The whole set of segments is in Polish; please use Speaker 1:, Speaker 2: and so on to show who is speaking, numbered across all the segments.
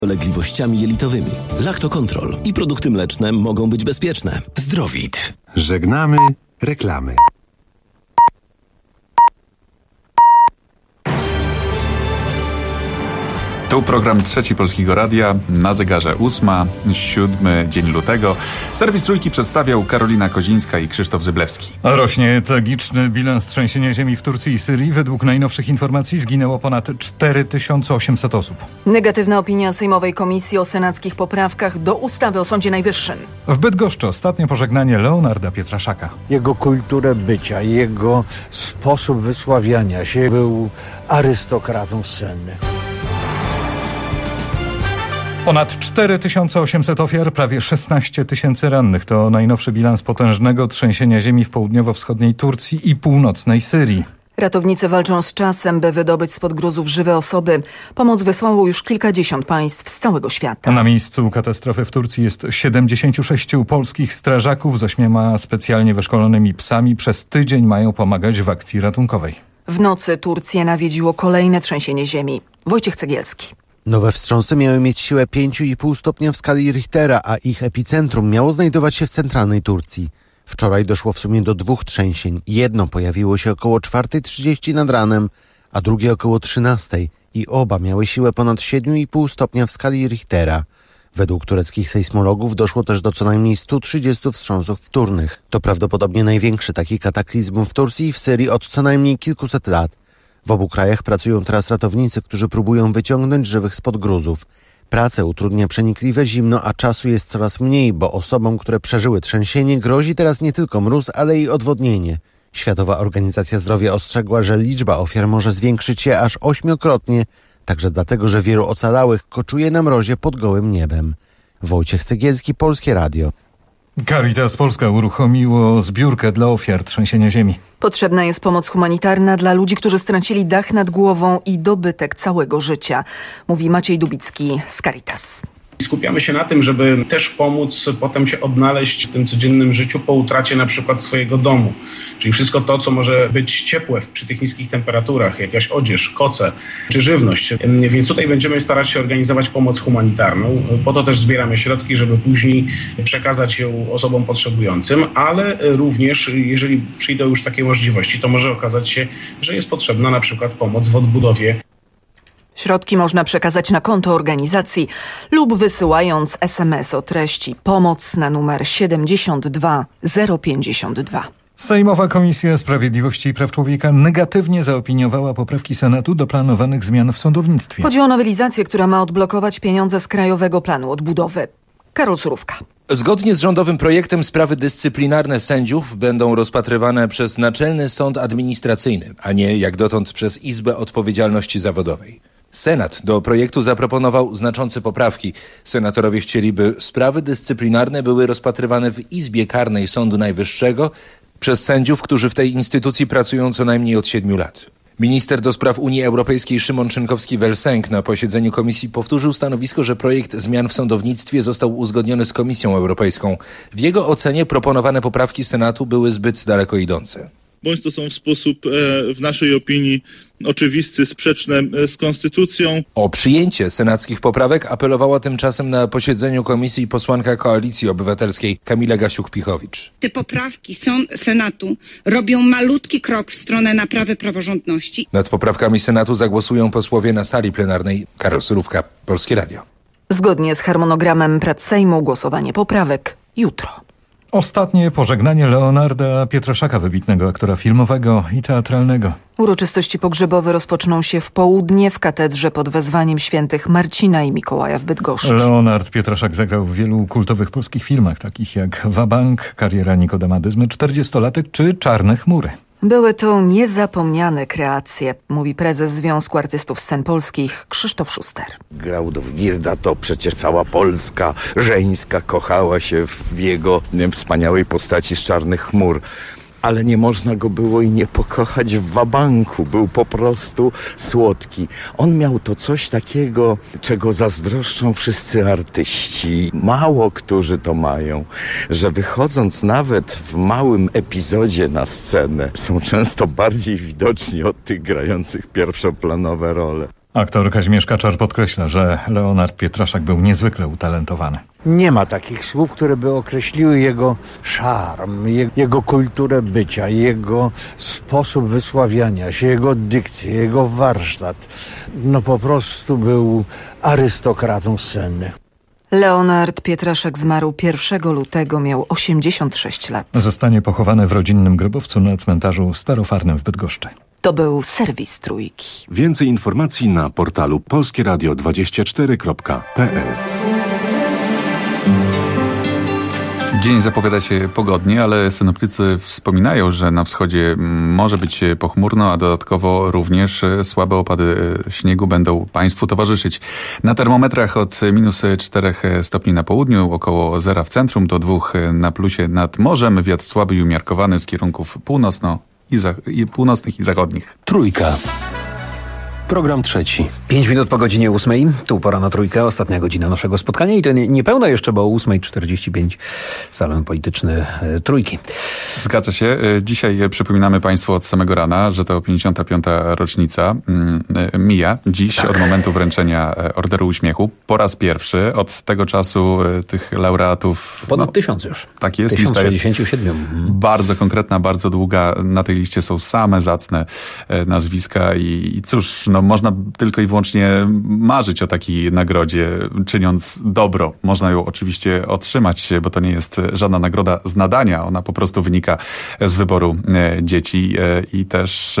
Speaker 1: dolegliwościami jelitowymi. Lactocontrol i produkty mleczne mogą być bezpieczne. Zdrowit.
Speaker 2: Żegnamy reklamy.
Speaker 3: Tu program Trzeci Polskiego Radia, na zegarze 8, dzień lutego. Serwis Trójki przedstawiał Karolina Kozińska i Krzysztof Zyblewski.
Speaker 4: Rośnie tragiczny bilans trzęsienia ziemi w Turcji i Syrii. Według najnowszych informacji zginęło ponad 4800 osób.
Speaker 5: Negatywna opinia Sejmowej Komisji o senackich poprawkach do ustawy o Sądzie Najwyższym.
Speaker 4: W Bydgoszczy ostatnie pożegnanie Leonarda Pietraszaka.
Speaker 6: Jego kulturę bycia, jego sposób wysławiania się, był arystokratą sceny.
Speaker 4: Ponad 4800 ofiar, prawie 16 000 rannych. To najnowszy bilans potężnego trzęsienia ziemi w południowo-wschodniej Turcji i północnej Syrii.
Speaker 5: Ratownicy walczą z czasem, by wydobyć spod gruzów żywe osoby. Pomoc wysłało już kilkadziesiąt państw z całego świata.
Speaker 4: Na miejscu katastrofy w Turcji jest 76 polskich strażaków z 8 specjalnie wyszkolonymi psami. Przez tydzień mają pomagać w akcji ratunkowej.
Speaker 5: W nocy Turcję nawiedziło kolejne trzęsienie ziemi. Wojciech Cegielski.
Speaker 7: Nowe wstrząsy miały mieć siłę 5,5 stopnia w skali Richtera, a ich epicentrum miało znajdować się w centralnej Turcji. Wczoraj doszło w sumie do 2 trzęsień. Jedno pojawiło się około 4:30 nad ranem, a drugie około 13:00 i oba miały siłę ponad 7,5 stopnia w skali Richtera. Według tureckich sejsmologów doszło też do co najmniej 130 wstrząsów wtórnych. To prawdopodobnie największy taki kataklizm w Turcji i w Syrii od co najmniej kilkuset lat. W obu krajach pracują teraz ratownicy, którzy próbują wyciągnąć żywych spod gruzów. Pracę utrudnia przenikliwe zimno, a czasu jest coraz mniej, bo osobom, które przeżyły trzęsienie, grozi teraz nie tylko mróz, ale i odwodnienie. Światowa Organizacja Zdrowia ostrzegła, że liczba ofiar może zwiększyć się aż 8-krotnie, także dlatego, że wielu ocalałych koczuje na mrozie pod gołym niebem. Wojciech Cegielski, Polskie Radio.
Speaker 4: Caritas Polska uruchomiło zbiórkę dla ofiar trzęsienia ziemi.
Speaker 5: Potrzebna jest pomoc humanitarna dla ludzi, którzy stracili dach nad głową i dobytek całego życia, mówi Maciej Dubicki z Caritas.
Speaker 8: Skupiamy się na tym, żeby też pomóc potem się odnaleźć w tym codziennym życiu po utracie na przykład swojego domu. Czyli wszystko to, co może być ciepłe przy tych niskich temperaturach, jakaś odzież, koce czy żywność. Więc tutaj będziemy starać się organizować pomoc humanitarną. Po to też zbieramy środki, żeby później przekazać ją osobom potrzebującym, ale również jeżeli przyjdą już takie możliwości, to może okazać się, że jest potrzebna na przykład pomoc w odbudowie.
Speaker 5: Środki można przekazać na konto organizacji lub wysyłając SMS o treści pomoc na numer 72052.
Speaker 4: Sejmowa Komisja Sprawiedliwości i Praw Człowieka negatywnie zaopiniowała poprawki Senatu do planowanych zmian w sądownictwie.
Speaker 5: Chodzi o nowelizację, która ma odblokować pieniądze z Krajowego Planu Odbudowy. Karol Surówka.
Speaker 9: Zgodnie z rządowym projektem sprawy dyscyplinarne sędziów będą rozpatrywane przez Naczelny Sąd Administracyjny, a nie jak dotąd przez Izbę Odpowiedzialności Zawodowej. Senat do projektu zaproponował znaczące poprawki. Senatorowie chcieli, by sprawy dyscyplinarne były rozpatrywane w Izbie Karnej Sądu Najwyższego przez sędziów, którzy w tej instytucji pracują co najmniej od 7 lat. Minister do spraw Unii Europejskiej Szymon Szynkowski-Welsenk na posiedzeniu komisji powtórzył stanowisko, że projekt zmian w sądownictwie został uzgodniony z Komisją Europejską. W jego ocenie proponowane poprawki Senatu były zbyt daleko idące.
Speaker 10: Bądź to są w sposób, w naszej opinii, oczywisty, sprzeczne z konstytucją.
Speaker 9: O przyjęcie senackich poprawek apelowała tymczasem na posiedzeniu komisji posłanka Koalicji Obywatelskiej Kamila Gasiuk-Pichowicz.
Speaker 11: Te poprawki Senatu robią malutki krok w stronę naprawy praworządności.
Speaker 9: Nad poprawkami Senatu zagłosują posłowie na sali plenarnej. Karol Surówka, Polskie Radio.
Speaker 5: Zgodnie z harmonogramem prac Sejmu głosowanie poprawek jutro.
Speaker 4: Ostatnie pożegnanie Leonarda Pietraszaka, wybitnego aktora filmowego i teatralnego.
Speaker 5: Uroczystości pogrzebowe rozpoczną się w południe w katedrze pod wezwaniem świętych Marcina i Mikołaja w Bydgoszczy.
Speaker 4: Leonard Pietraszak zagrał w wielu kultowych polskich filmach, takich jak Wabank, Kariera Nikodema Dyzmy, 40-latek czy Czarne chmury.
Speaker 5: Były to niezapomniane kreacje, mówi prezes Związku Artystów Scen Polskich Krzysztof Szuster.
Speaker 12: Graudowgirda to przecież cała Polska żeńska kochała się w jego wspaniałej postaci z Czarnych chmur. Ale nie można go było i nie pokochać w Wabanku. Był po prostu słodki. On miał to coś takiego, czego zazdroszczą wszyscy artyści. Mało którzy to mają, że wychodząc nawet w małym epizodzie na scenę, są często bardziej widoczni od tych grających pierwszoplanowe role.
Speaker 4: Aktor Kazimierz Kaczor podkreśla, że Leonard Pietraszak był niezwykle utalentowany.
Speaker 6: Nie ma takich słów, które by określiły jego szarm, jego kulturę bycia, jego sposób wysławiania się, jego dykcję, jego warsztat. No po prostu był arystokratą sceny.
Speaker 5: Leonard Pietraszak zmarł 1 lutego, miał 86 lat.
Speaker 4: Zostanie pochowany w rodzinnym grobowcu na cmentarzu Starofarnym w Bydgoszczy.
Speaker 5: To był serwis Trójki.
Speaker 2: Więcej informacji na portalu polskieradio24.pl.
Speaker 3: Dzień zapowiada się pogodnie, ale synoptycy wspominają, że na wschodzie może być pochmurno, a dodatkowo również słabe opady śniegu będą Państwu towarzyszyć. Na termometrach od -4 stopni na południu, około 0 w centrum, do 2 na plusie nad morzem. Wiatr słaby i umiarkowany z kierunków północnych i zachodnich.
Speaker 13: Trójka. Program trzeci. 5 minut po godzinie 8. Tu pora na Trójkę, ostatnia godzina naszego spotkania i to niepełna jeszcze, bo o 8:45 salon polityczny Trójki.
Speaker 3: Zgadza się. Dzisiaj przypominamy Państwu od samego rana, że to 55. rocznica mija dziś od momentu wręczenia Orderu Uśmiechu. Po raz pierwszy od tego czasu tych laureatów...
Speaker 13: Ponad 1000 już.
Speaker 3: Tak jest.
Speaker 13: 1067.
Speaker 3: Bardzo konkretna, bardzo długa. Na tej liście są same zacne nazwiska i cóż, można tylko i wyłącznie marzyć o takiej nagrodzie, czyniąc dobro. Można ją oczywiście otrzymać, bo to nie jest żadna nagroda z nadania. Ona po prostu wynika z wyboru dzieci i też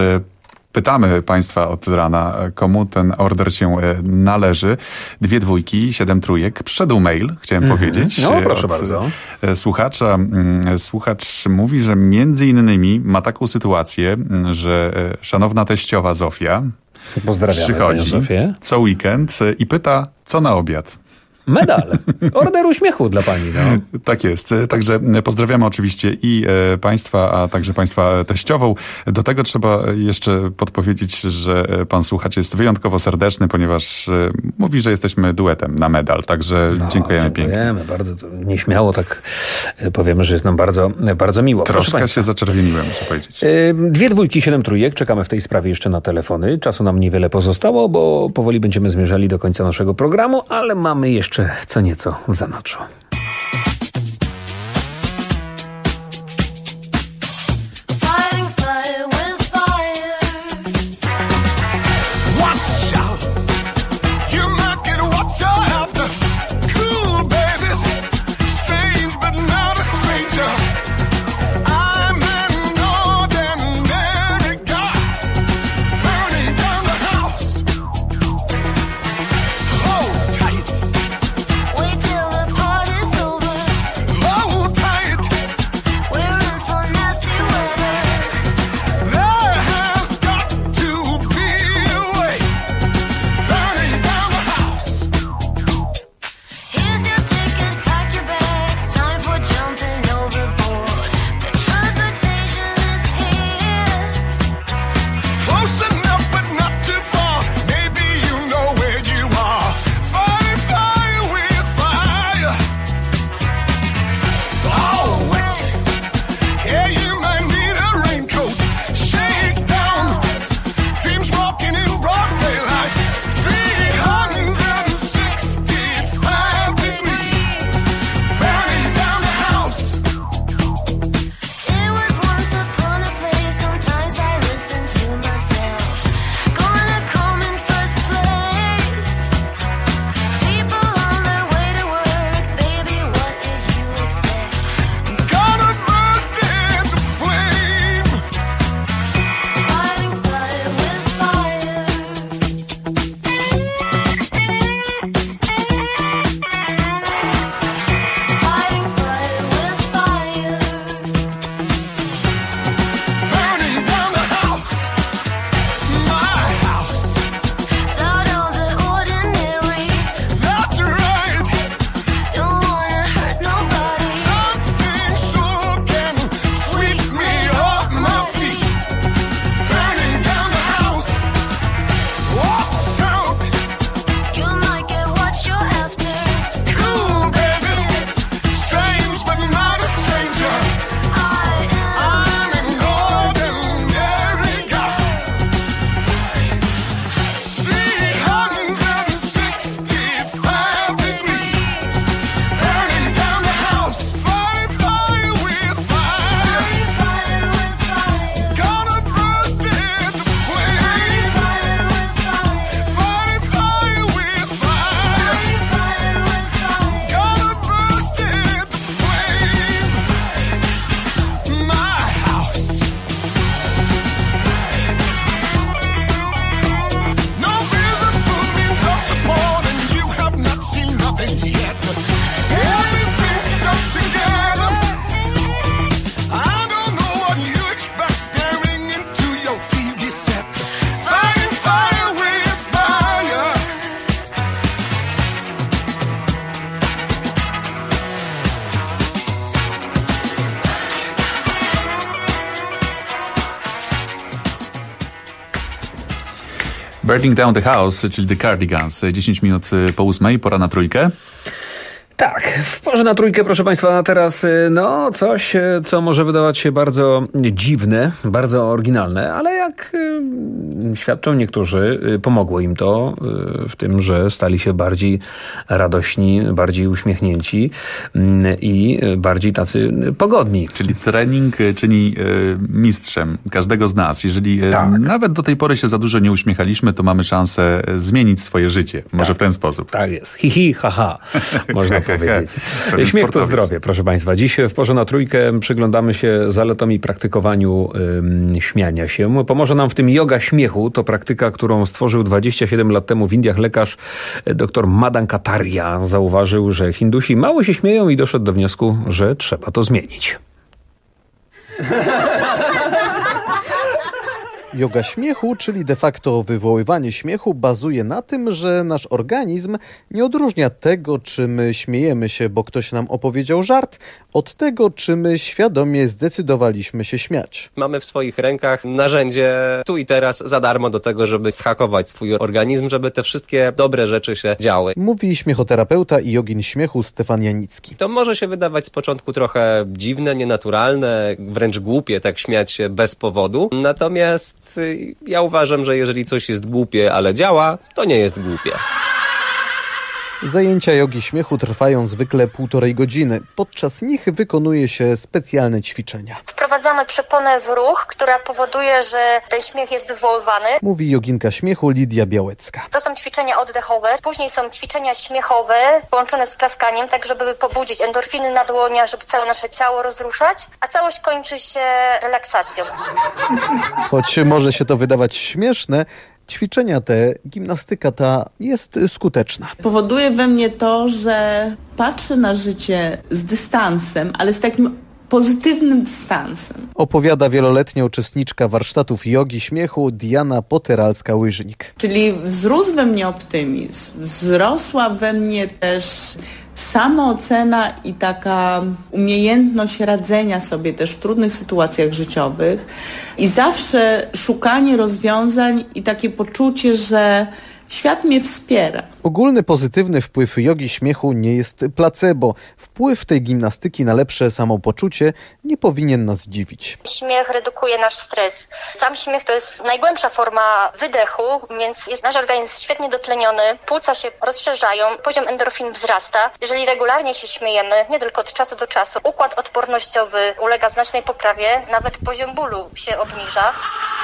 Speaker 3: pytamy Państwa od rana, komu ten order się należy. 2 dwójki, 7 trójek. Przyszedł mail, chciałem powiedzieć.
Speaker 13: No, proszę bardzo.
Speaker 3: Słuchacza. Słuchacz mówi, że między innymi ma taką sytuację, że szanowna teściowa Zofia przychodzi co weekend i pyta, co na obiad.
Speaker 13: Medal. Order Uśmiechu dla pani. No.
Speaker 3: Tak jest. Także pozdrawiamy oczywiście i Państwa, a także Państwa teściową. Do tego trzeba jeszcze podpowiedzieć, że pan słuchacz jest wyjątkowo serdeczny, ponieważ mówi, że jesteśmy duetem na medal. Także dziękujemy pięknie.
Speaker 13: Dziękujemy bardzo. Nieśmiało tak powiemy, że jest nam bardzo, bardzo miło.
Speaker 3: Troszkę się zaczerwieniłem, muszę powiedzieć.
Speaker 13: 2 dwójki, 7 trójek. Czekamy w tej sprawie jeszcze na telefony. Czasu nam niewiele pozostało, bo powoli będziemy zmierzali do końca naszego programu, ale mamy jeszcze co nieco w zanadrzu.
Speaker 14: Party nothing yet. Everything's stuck together. I don't know what you expect staring into your TV set. Fighting fire with fire.
Speaker 3: Burning Down the House, czyli The Cardigans. 10 minut po 8, pora na trójkę.
Speaker 13: Tak, w porze na trójkę, proszę Państwa, teraz coś, co może wydawać się bardzo dziwne, bardzo oryginalne, ale jak świadczą niektórzy, pomogło im to w tym, że stali się bardziej radośni, bardziej uśmiechnięci i bardziej tacy pogodni.
Speaker 3: Czyli trening czyni mistrzem każdego z nas. Jeżeli nawet do tej pory się za dużo nie uśmiechaliśmy, to mamy szansę zmienić swoje życie. Może w ten sposób.
Speaker 13: Tak jest. Hi, hi, ha, ha. Można powiedzieć. Śmiech to zdrowie, proszę Państwa. Dziś w porze na trójkę przyglądamy się zaletom i praktykowaniu śmiania się. Pomoże nam w tym joga śmiechu. To praktyka, którą stworzył 27 lat temu w Indiach lekarz dr Madan Kataria. Zauważył, że Hindusi mało się śmieją i doszedł do wniosku, że trzeba to zmienić.
Speaker 15: Joga śmiechu, czyli de facto wywoływanie śmiechu, bazuje na tym, że nasz organizm nie odróżnia tego, czy my śmiejemy się, bo ktoś nam opowiedział żart, od tego, czy my świadomie zdecydowaliśmy się śmiać.
Speaker 16: Mamy w swoich rękach narzędzie tu i teraz za darmo do tego, żeby zhakować swój organizm, żeby te wszystkie dobre rzeczy się działy.
Speaker 15: Mówi śmiechoterapeuta i jogin śmiechu Stefan Janicki.
Speaker 16: To może się wydawać z początku trochę dziwne, nienaturalne, wręcz głupie tak śmiać się bez powodu, natomiast ja uważam, że jeżeli coś jest głupie, ale działa, to nie jest głupie.
Speaker 15: Zajęcia jogi śmiechu trwają zwykle 1,5 godziny. Podczas nich wykonuje się specjalne ćwiczenia.
Speaker 17: Wprowadzamy przeponę w ruch, która powoduje, że ten śmiech jest wywoływany.
Speaker 15: Mówi joginka śmiechu Lidia Białecka.
Speaker 17: To są ćwiczenia oddechowe, później są ćwiczenia śmiechowe połączone z klaskaniem, tak żeby pobudzić endorfiny na dłoniach, żeby całe nasze ciało rozruszać, a całość kończy się relaksacją.
Speaker 15: Choć może się to wydawać śmieszne, ćwiczenia te, gimnastyka ta jest skuteczna.
Speaker 18: Powoduje we mnie to, że patrzę na życie z dystansem, ale z takim pozytywnym dystansem.
Speaker 15: Opowiada wieloletnia uczestniczka warsztatów jogi śmiechu Diana Poteralska-Łyżnik.
Speaker 18: Czyli wzrósł we mnie optymizm, wzrosła we mnie też samoocena i taka umiejętność radzenia sobie też w trudnych sytuacjach życiowych i zawsze szukanie rozwiązań i takie poczucie, że świat mnie wspiera.
Speaker 15: Ogólny pozytywny wpływ jogi śmiechu nie jest placebo. Wpływ tej gimnastyki na lepsze samopoczucie nie powinien nas dziwić.
Speaker 17: Śmiech redukuje nasz stres. Sam śmiech to jest najgłębsza forma wydechu, więc jest nasz organizm świetnie dotleniony, płuca się rozszerzają, poziom endorfin wzrasta. Jeżeli regularnie się śmiejemy, nie tylko od czasu do czasu, układ odpornościowy ulega znacznej poprawie, nawet poziom bólu się obniża.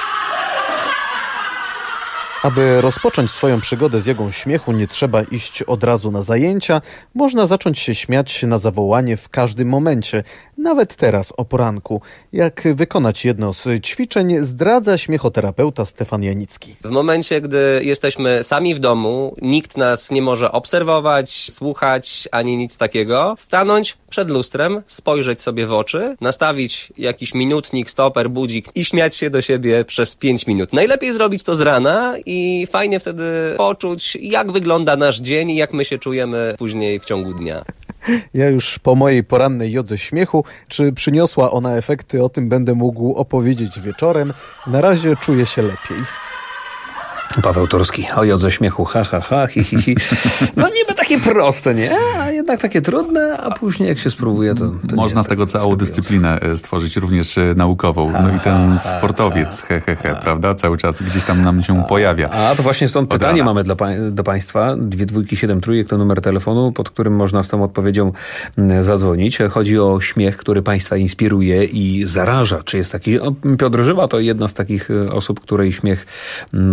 Speaker 15: Aby rozpocząć swoją przygodę z jogą śmiechu, nie trzeba iść od razu na zajęcia. Można zacząć się śmiać na zawołanie w każdym momencie, nawet teraz o poranku. Jak wykonać jedno z ćwiczeń, zdradza śmiechoterapeuta Stefan Janicki.
Speaker 16: W momencie, gdy jesteśmy sami w domu, nikt nas nie może obserwować, słuchać, ani nic takiego, stanąć przed lustrem, spojrzeć sobie w oczy, nastawić jakiś minutnik, stoper, budzik i śmiać się do siebie przez 5 minut. Najlepiej zrobić to z rana i fajnie wtedy poczuć, jak wygląda nasz dzień i jak my się czujemy później w ciągu dnia.
Speaker 15: Ja już po mojej porannej jodze śmiechu, czy przyniosła ona efekty, o tym będę mógł opowiedzieć wieczorem. Na razie czuję się lepiej.
Speaker 13: Paweł Turski o jodze śmiechu, ha, ha, ha, hi, hi, hi. No niby takie proste, nie? A jednak takie trudne, a później jak się spróbuje, to
Speaker 3: można z tego całą dyscyplinę stworzyć, również naukową. No i ten sportowiec, prawda? Cały czas gdzieś tam nam się pojawia.
Speaker 13: A to właśnie stąd pytanie mamy do Państwa. 227 to numer telefonu, pod którym można z tą odpowiedzią zadzwonić. Chodzi o śmiech, który Państwa inspiruje i zaraża. Czy jest taki? Piotr Żywa to jedna z takich osób, której śmiech na pewno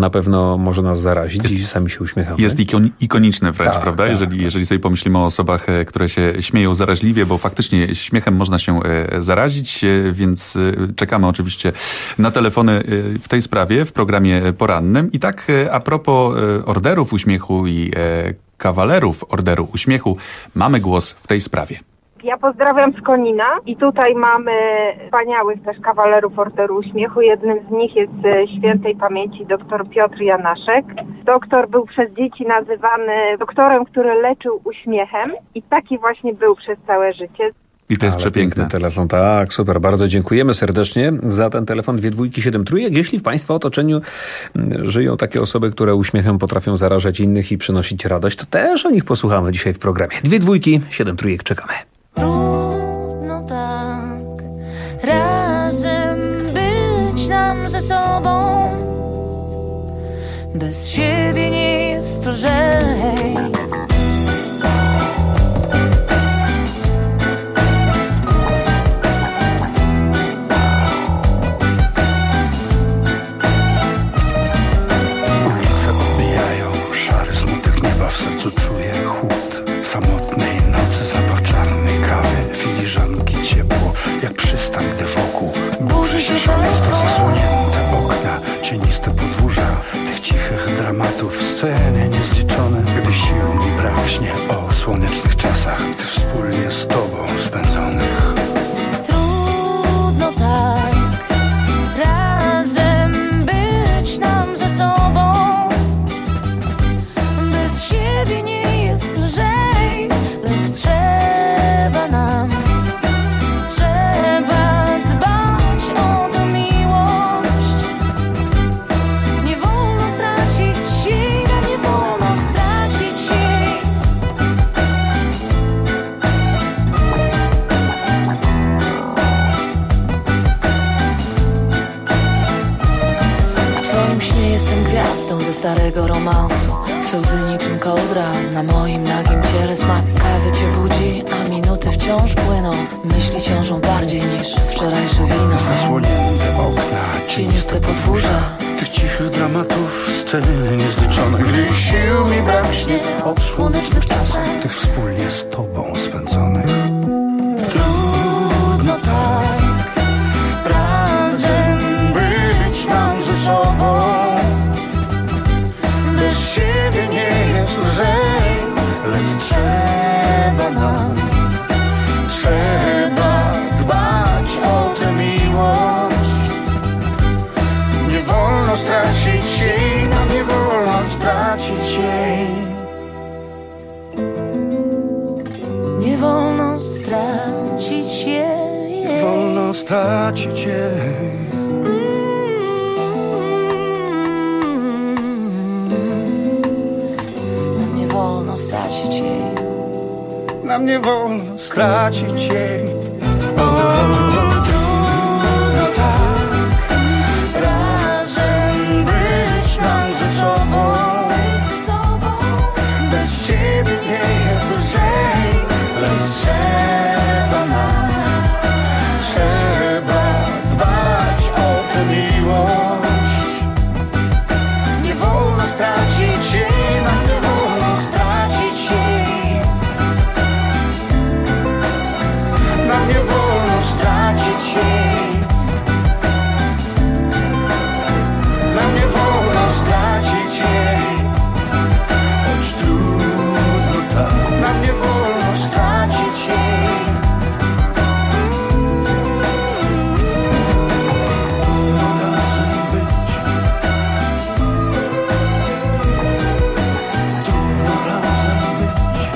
Speaker 13: może nas zarazić i sami się uśmiechamy.
Speaker 3: Jest ikoniczne wręcz,
Speaker 13: tak,
Speaker 3: prawda?
Speaker 13: Tak,
Speaker 3: jeżeli sobie pomyślimy o osobach, które się śmieją zaraźliwie, bo faktycznie śmiechem można się zarazić, więc czekamy oczywiście na telefony w tej sprawie w programie porannym. I tak a propos orderów uśmiechu i kawalerów Orderu Uśmiechu, mamy głos w tej sprawie.
Speaker 19: Ja pozdrawiam z Konina i tutaj mamy wspaniałych też kawalerów Orderu Uśmiechu. Jednym z nich jest świętej pamięci dr Piotr Janaszek. Doktor był przez dzieci nazywany doktorem, który leczył uśmiechem i taki właśnie był przez całe życie.
Speaker 3: I to jest przepiękny
Speaker 13: telefon. Tak, super. Bardzo dziękujemy serdecznie za ten telefon 2273. Jeśli w Państwa otoczeniu żyją takie osoby, które uśmiechem potrafią zarażać innych i przynosić radość, to też o nich posłuchamy dzisiaj w programie. 2273, czekamy.
Speaker 14: Trudno tak razem być nam ze sobą. Bez siebie nie jest lżej.
Speaker 20: Ulice odbijają szary smutek nieba, w sercu czuję chłód samotnej nocy, zapach czarnej kawy, filiżanki, ciepło jak przystan, gdy wokół burzy się szaleństwo, zasłonięte okna, cieniste podwórza tych cichych dramatów, sceny niezliczone, gdy sił mi braknie o słonecznych czasach, tych wspólnie z tobą spędzonych.
Speaker 14: Trudno tak razem być nam ze sobą. Bez siebie nie jest lżej, lecz trzeba nam, trzeba dbać o tę miłość. Nie wolno stracić jej, nam nie wolno stracić jej. W twoim śnie jestem gwiazdą ze starego romansu. Twe łzy niczym kołdra na moim nagim ciele. Smak kawy cię budzi, a minuty wciąż płyną. Myśli ciążą bardziej niż wczorajsze wino.
Speaker 20: Zasłonięte okna, cieniste podwórza tych cichych dramatów, sceny niezliczone, gdy sił mi braknie o słonecznych czasach, tych wspólnie z tobą spędzonych. Trudno tak razem być nam ze sobą. Bez siebie nie jest lżej, lecz trzeba nam, trzeba dbać o tę miłość. Nie wolno stracić jej, nam nie wolno stracić jej.
Speaker 14: Nie wolno stracić jej.
Speaker 20: Nie wolno stracić jej.
Speaker 14: Nam nie wolno stracić jej.
Speaker 20: Nam nie wolno stracić jej.
Speaker 14: Trudno tak razem być nam ze sobą.
Speaker 20: Bez siebie nie jest lżej, lecz trzeba nam, trzeba dbać o tę miłość. Nie wolno stracić jej, nam nie wolno stracić jej. Nam nie wolno stracić jej. Nam nie wolno stracić jej. Choć trudno tak, nam nie wolno stracić jej. Razem być. Trudno razem być.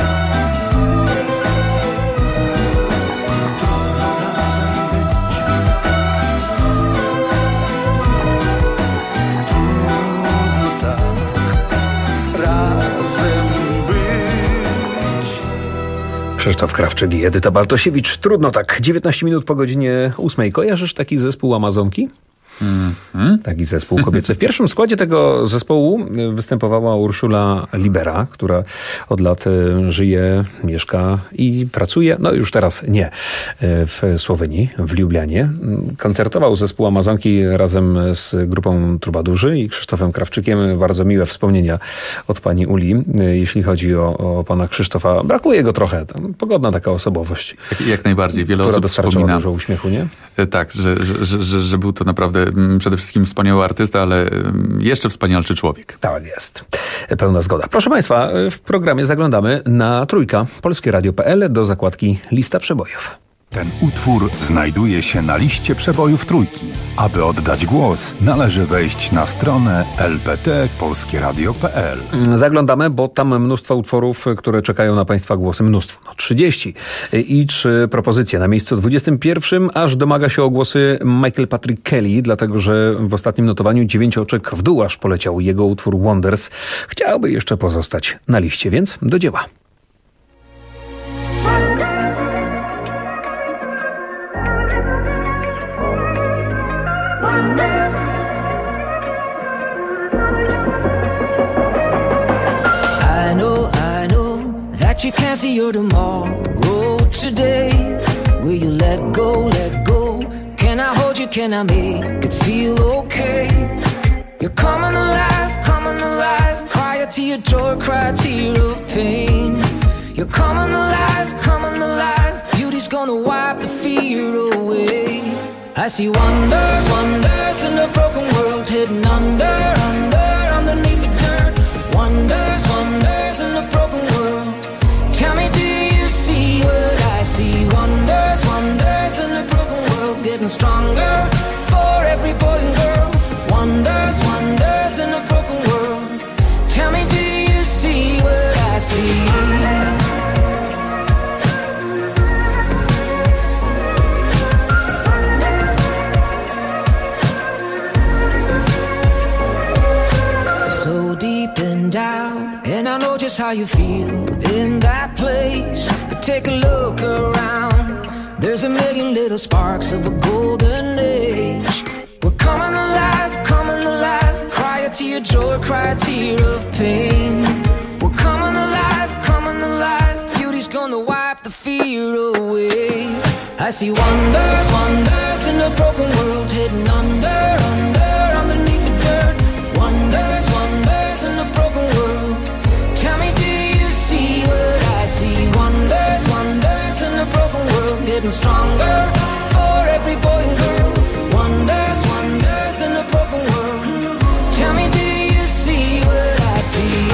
Speaker 13: Krzysztof Krawczyk i Edyta Bartosiewicz. Trudno tak. 19 minut po godzinie 8. Kojarzysz taki zespół Amazonki? Taki zespół kobiecy. W pierwszym składzie tego zespołu występowała Urszula Libera, która od lat żyje, mieszka i pracuje, no już teraz nie, w Słowenii, w Lublianie. Koncertował zespół Amazonki razem z grupą Trubadurzy i Krzysztofem Krawczykiem. Bardzo miłe wspomnienia od pani Uli, jeśli chodzi o pana Krzysztofa. Brakuje go trochę. Pogodna taka osobowość.
Speaker 3: Jak najbardziej. Wiele osób
Speaker 13: wspomina dużo uśmiechu, nie?
Speaker 3: Tak, że był to naprawdę przede wszystkim wspaniały artysta, ale jeszcze wspanialszy człowiek.
Speaker 13: Tak jest. Pełna zgoda. Proszę Państwa, w programie zaglądamy na Trójka, polskieradio.pl do zakładki Lista Przebojów.
Speaker 20: Ten utwór znajduje się na liście przebojów Trójki. Aby oddać głos, należy wejść na stronę lpt.polskieradio.pl.
Speaker 13: Zaglądamy, bo tam mnóstwo utworów, które czekają na Państwa głosy. Mnóstwo, 30. I 3 propozycje. Na miejscu 21 aż domaga się o głosy Michael Patrick Kelly, dlatego że w ostatnim notowaniu 9 oczek w dół aż poleciał jego utwór Wonders. Chciałby jeszcze pozostać na liście, więc do dzieła.
Speaker 21: I know that you can't see your tomorrow today. Will you let go, let go? Can I hold you, can I make it feel okay? You're coming alive, cry a tear, joy, cry a tear of pain. You're coming alive, beauty's gonna wipe the fear away. I see wonders, wonders in a broken world, hidden underneath the dirt. Wonders, wonders in a broken world. Tell me, do you see what I see? Wonders, wonders in a broken world, getting stronger for every boy and girl. Wonders, wonders in a broken world. Tell me, do you see what I see? And I know just how you feel in that place. But take a look around. There's a million little sparks of a golden age. We're coming alive, cry a tear, joy, cry a tear of pain. We're coming alive, beauty's gonna wipe the fear away. I see wonders, wonders in a broken world, hidden underneath the dirt. Wonders, wonders in a broken world. Tell me, do you see what I see? Wonders, wonders in a broken world, getting stronger for every boy and girl. Wonders, wonders in a broken world. Tell me, do you see what I see?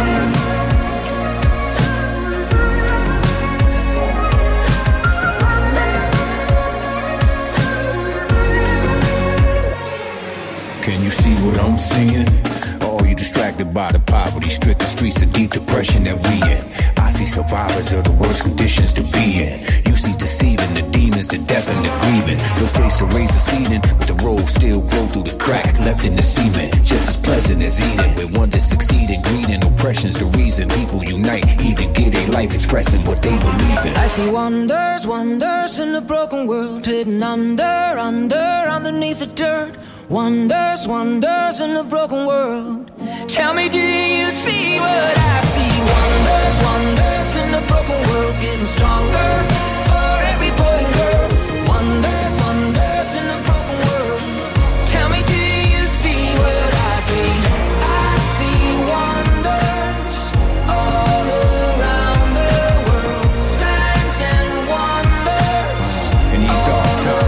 Speaker 22: Can you see what I'm seeing? Or are you distracted by the poverty-stricken streets of deep depression that we in? I see survivors of the worst conditions to be in. You see deceiving the demons, the deaf and the grieving. No place to raise a seeding, but the road still grow through the crack left in the cement. Just as pleasant as eating. When one to succeed in greed and oppression's the reason people unite, even get a life expressing what they believe in.
Speaker 21: I see wonders, wonders in a broken world, hidden underneath the dirt. Wonders, wonders in a broken world. Tell me, do you see what I see? Wonders, wonders in a broken world, getting stronger for every boy and girl. Wonders, wonders in a broken world. Tell me, do you see what I see? I see wonders all around the world. Signs and wonders
Speaker 22: in these dark times.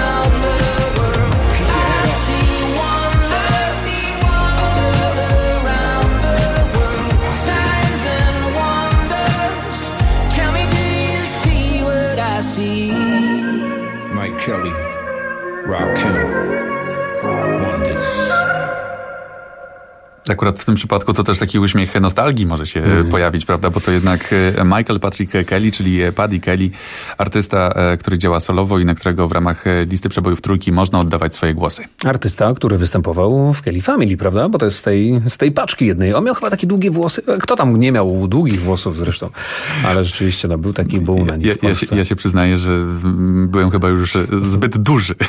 Speaker 22: Mike Kelly, Rob Kim, Wonders.
Speaker 3: Akurat w tym przypadku to też taki uśmiech nostalgii może się pojawić, prawda? Bo to jednak Michael Patrick Kelly, czyli Paddy Kelly, artysta, który działa solowo i na którego w ramach listy przebojów Trójki można oddawać swoje głosy.
Speaker 13: Artysta, który występował w Kelly Family, prawda? Bo to jest z tej paczki jednej. On miał chyba takie długie włosy. Kto tam nie miał długich włosów zresztą? Ale rzeczywiście był taki ból na nich w Polsce.
Speaker 3: Ja się przyznaję, że byłem chyba już zbyt duży.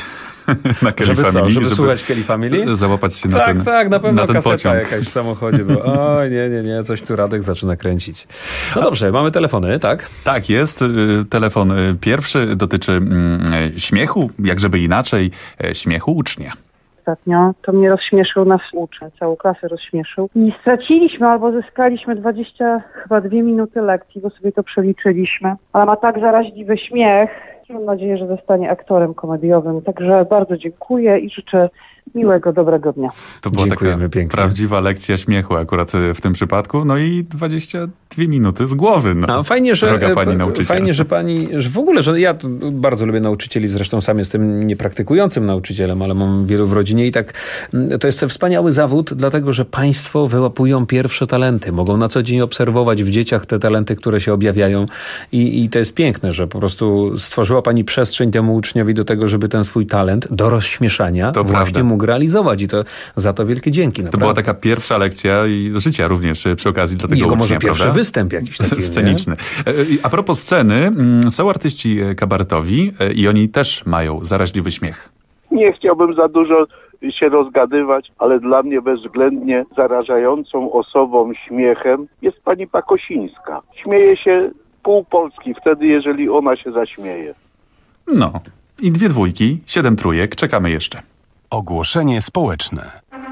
Speaker 3: na Kelly
Speaker 13: żeby
Speaker 3: Family.
Speaker 13: Żeby słuchać Kelly Family?
Speaker 3: Załapać się na ten
Speaker 13: Tak, na pewno
Speaker 3: na ten
Speaker 13: kaseta
Speaker 3: pociąg.
Speaker 13: jakaś w samochodzie była. O, nie, coś tu Radek zaczyna kręcić. No dobrze, mamy telefony, tak?
Speaker 3: Tak, jest. Telefon pierwszy dotyczy śmiechu, jak żeby inaczej, śmiechu ucznia.
Speaker 1: Ostatnio to mnie rozśmieszył nasz uczeń, całą klasę rozśmieszył. I straciliśmy albo zyskaliśmy 22 minuty lekcji, bo sobie to przeliczyliśmy. Ale ma tak zaraźliwy śmiech. Mam nadzieję, że zostanie aktorem komediowym. Także bardzo dziękuję i życzę miłego, dobrego dnia.
Speaker 3: To była taka prawdziwa lekcja śmiechu akurat w tym przypadku. No i 22 minuty z głowy. No.
Speaker 13: Fajnie, że
Speaker 3: droga pani nauczyciel.
Speaker 13: Fajnie, że że w ogóle, że ja bardzo lubię nauczycieli, zresztą sam jestem niepraktykującym nauczycielem, ale mam wielu w rodzinie i tak to jest ten wspaniały zawód, dlatego, że państwo wyłapują pierwsze talenty. Mogą na co dzień obserwować w dzieciach te talenty, które się objawiają i to jest piękne, że po prostu stworzyła pani przestrzeń temu uczniowi do tego, żeby ten swój talent do rozśmieszania
Speaker 3: to
Speaker 13: właśnie
Speaker 3: prawda.
Speaker 13: mógł realizować i to za to wielkie dzięki.
Speaker 3: To była taka pierwsza lekcja i życia również przy okazji dla tego
Speaker 13: Jego
Speaker 3: ucznia,
Speaker 13: może pierwszy
Speaker 3: prawda?
Speaker 13: występ jakiś taki
Speaker 3: sceniczny. A propos sceny, są artyści kabaretowi i oni też mają zaraźliwy śmiech.
Speaker 7: Nie chciałbym za dużo się rozgadywać, ale dla mnie bezwzględnie zarażającą osobą śmiechem jest pani Pakosińska. Śmieje się pół Polski wtedy, jeżeli ona się zaśmieje.
Speaker 3: No. I 2 dwójki, 7 trójek. Czekamy jeszcze.
Speaker 2: Ogłoszenie społeczne.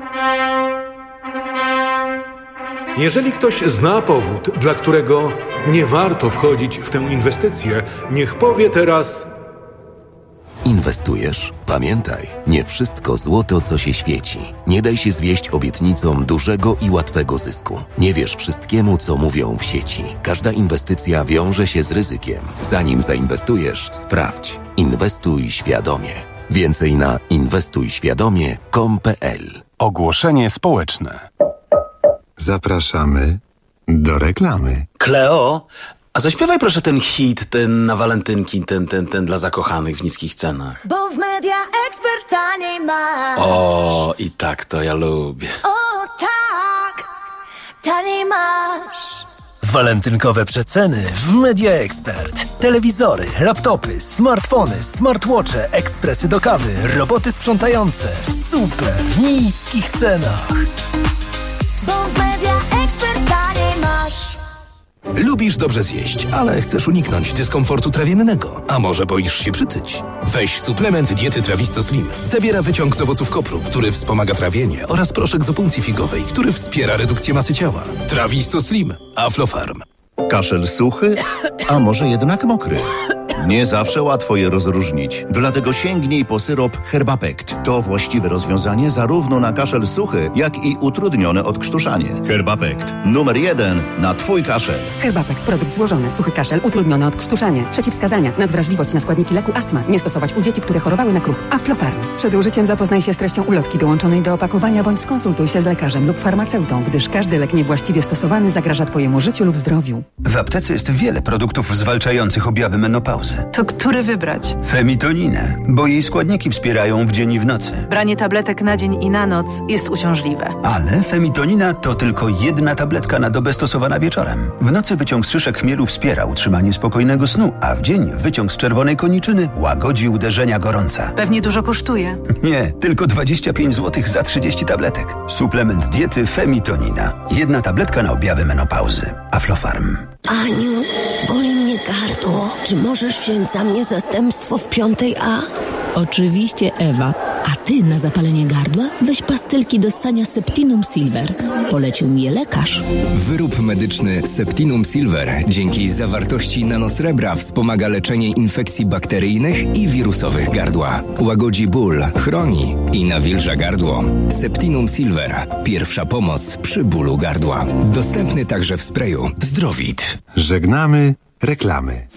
Speaker 23: Jeżeli ktoś zna powód, dla którego nie warto wchodzić w tę inwestycję, niech powie teraz...
Speaker 24: Inwestujesz? Pamiętaj, nie wszystko złoto, co się świeci. Nie daj się zwieść obietnicom dużego i łatwego zysku. Nie wierz wszystkiemu, co mówią w sieci. Każda inwestycja wiąże się z ryzykiem. Zanim zainwestujesz, sprawdź. Inwestuj świadomie. Więcej na inwestujświadomie.com.pl.
Speaker 2: Ogłoszenie społeczne. Zapraszamy do reklamy.
Speaker 25: Kleo, a zaśpiewaj proszę ten hit, ten na walentynki, ten dla zakochanych w niskich cenach.
Speaker 26: Bo w Media Expert taniej masz.
Speaker 25: O, i tak to ja lubię.
Speaker 26: O tak, taniej masz.
Speaker 27: Walentynkowe przeceny w Media Expert. Telewizory, laptopy, smartfony, smartwatche, ekspresy do kawy, roboty sprzątające. W super niskich cenach.
Speaker 26: Bo w Media Expert taniej masz.
Speaker 27: Lubisz dobrze zjeść, ale chcesz uniknąć dyskomfortu trawiennego. A może boisz się przytyć? Weź suplement diety Trawisto Slim. Zawiera wyciąg z owoców kopru, który wspomaga trawienie, oraz proszek z opuncji figowej, który wspiera redukcję masy ciała. Trawisto Slim. Aflofarm.
Speaker 28: Kaszel suchy, a może jednak mokry? Nie zawsze łatwo je rozróżnić, dlatego sięgnij po syrop Herbapekt. To właściwe rozwiązanie zarówno na kaszel suchy, jak i utrudnione odkrztuszanie. Herbapekt. Numer 1 na twój kaszel.
Speaker 29: Herbapekt. Produkt złożony. Suchy kaszel, utrudnione odkrztuszanie. Przeciwwskazania. Nadwrażliwość na składniki leku astma. Nie stosować u dzieci, które chorowały na kruch. Aflofarm. Przed użyciem zapoznaj się z treścią ulotki dołączonej do opakowania bądź skonsultuj się z lekarzem lub farmaceutą, gdyż każdy lek niewłaściwie stosowany zagraża twojemu życiu lub zdrowiu.
Speaker 30: W aptece jest wiele produktów zwalczających objawy menopauzy.
Speaker 31: To który wybrać?
Speaker 30: Femitoninę, bo jej składniki wspierają w dzień i w nocy.
Speaker 31: Branie tabletek na dzień i na noc jest uciążliwe.
Speaker 30: Ale femitonina to tylko jedna tabletka na dobę stosowana wieczorem. W nocy wyciąg z szyszek chmielu wspiera utrzymanie spokojnego snu, a w dzień wyciąg z czerwonej koniczyny łagodzi uderzenia gorąca.
Speaker 31: Pewnie dużo kosztuje.
Speaker 30: Nie, tylko 25 zł za 30 tabletek. Suplement diety Femitonina. Jedna tabletka na objawy menopauzy. Aflofarm.
Speaker 32: Aniu, boli mnie gardło. Czy możesz wziąć za mnie zastępstwo w 5A?
Speaker 33: Oczywiście, Ewa. A ty na zapalenie gardła weź pastylki do ssania Septinum Silver. Polecił mi je lekarz.
Speaker 34: Wyrób medyczny Septinum Silver dzięki zawartości nanosrebra wspomaga leczenie infekcji bakteryjnych i wirusowych gardła. Łagodzi ból, chroni i nawilża gardło. Septinum Silver. Pierwsza pomoc przy bólu gardła. Dostępny także w sprayu. Zdrowit.
Speaker 2: Żegnamy reklamy.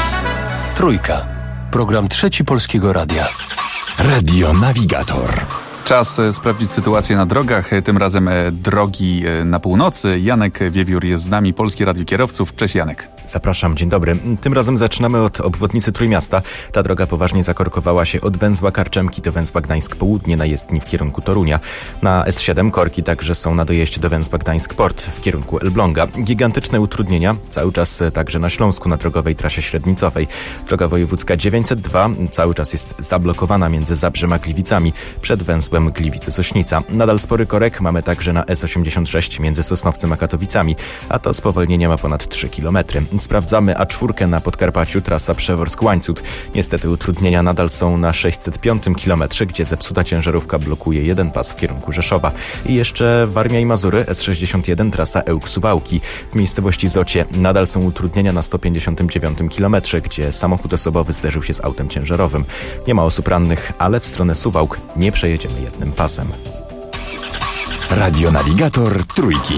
Speaker 27: Trójka. Program Trzeci Polskiego Radia.
Speaker 2: Radio Navigator.
Speaker 3: Czas sprawdzić sytuację na drogach, tym razem drogi na północy. Janek Wiewiór jest z nami, Polskie Radio Kierowców. Cześć Janek.
Speaker 4: Zapraszam, dzień dobry. Tym razem zaczynamy od obwodnicy Trójmiasta. Ta droga poważnie zakorkowała się od węzła Karczemki do węzła Gdańsk Południe na jezdni w kierunku Torunia. Na S7 korki także są na dojeździe do węzła Gdańsk Port w kierunku Elbląga. Gigantyczne utrudnienia cały czas także na Śląsku na drogowej trasie średnicowej. Droga wojewódzka 902 cały czas jest zablokowana między Zabrzem a Gliwicami przed węzłem Gliwice-Sośnica. Nadal spory korek mamy także na S86 między Sosnowcem a Katowicami, a to spowolnienie ma ponad 3 km. Sprawdzamy A4 na Podkarpaciu, trasa Przeworsk-Łańcut. Niestety utrudnienia nadal są na 605 km, gdzie zepsuta ciężarówka blokuje jeden pas w kierunku Rzeszowa. I jeszcze Warmia i Mazury, S61, trasa Ełk-Suwałki. W miejscowości Zocie nadal są utrudnienia na 159 km, gdzie samochód osobowy zderzył się z autem ciężarowym. Nie ma osób rannych, ale w stronę Suwałk nie przejedziemy jednym pasem.
Speaker 2: Radionawigator Trójki.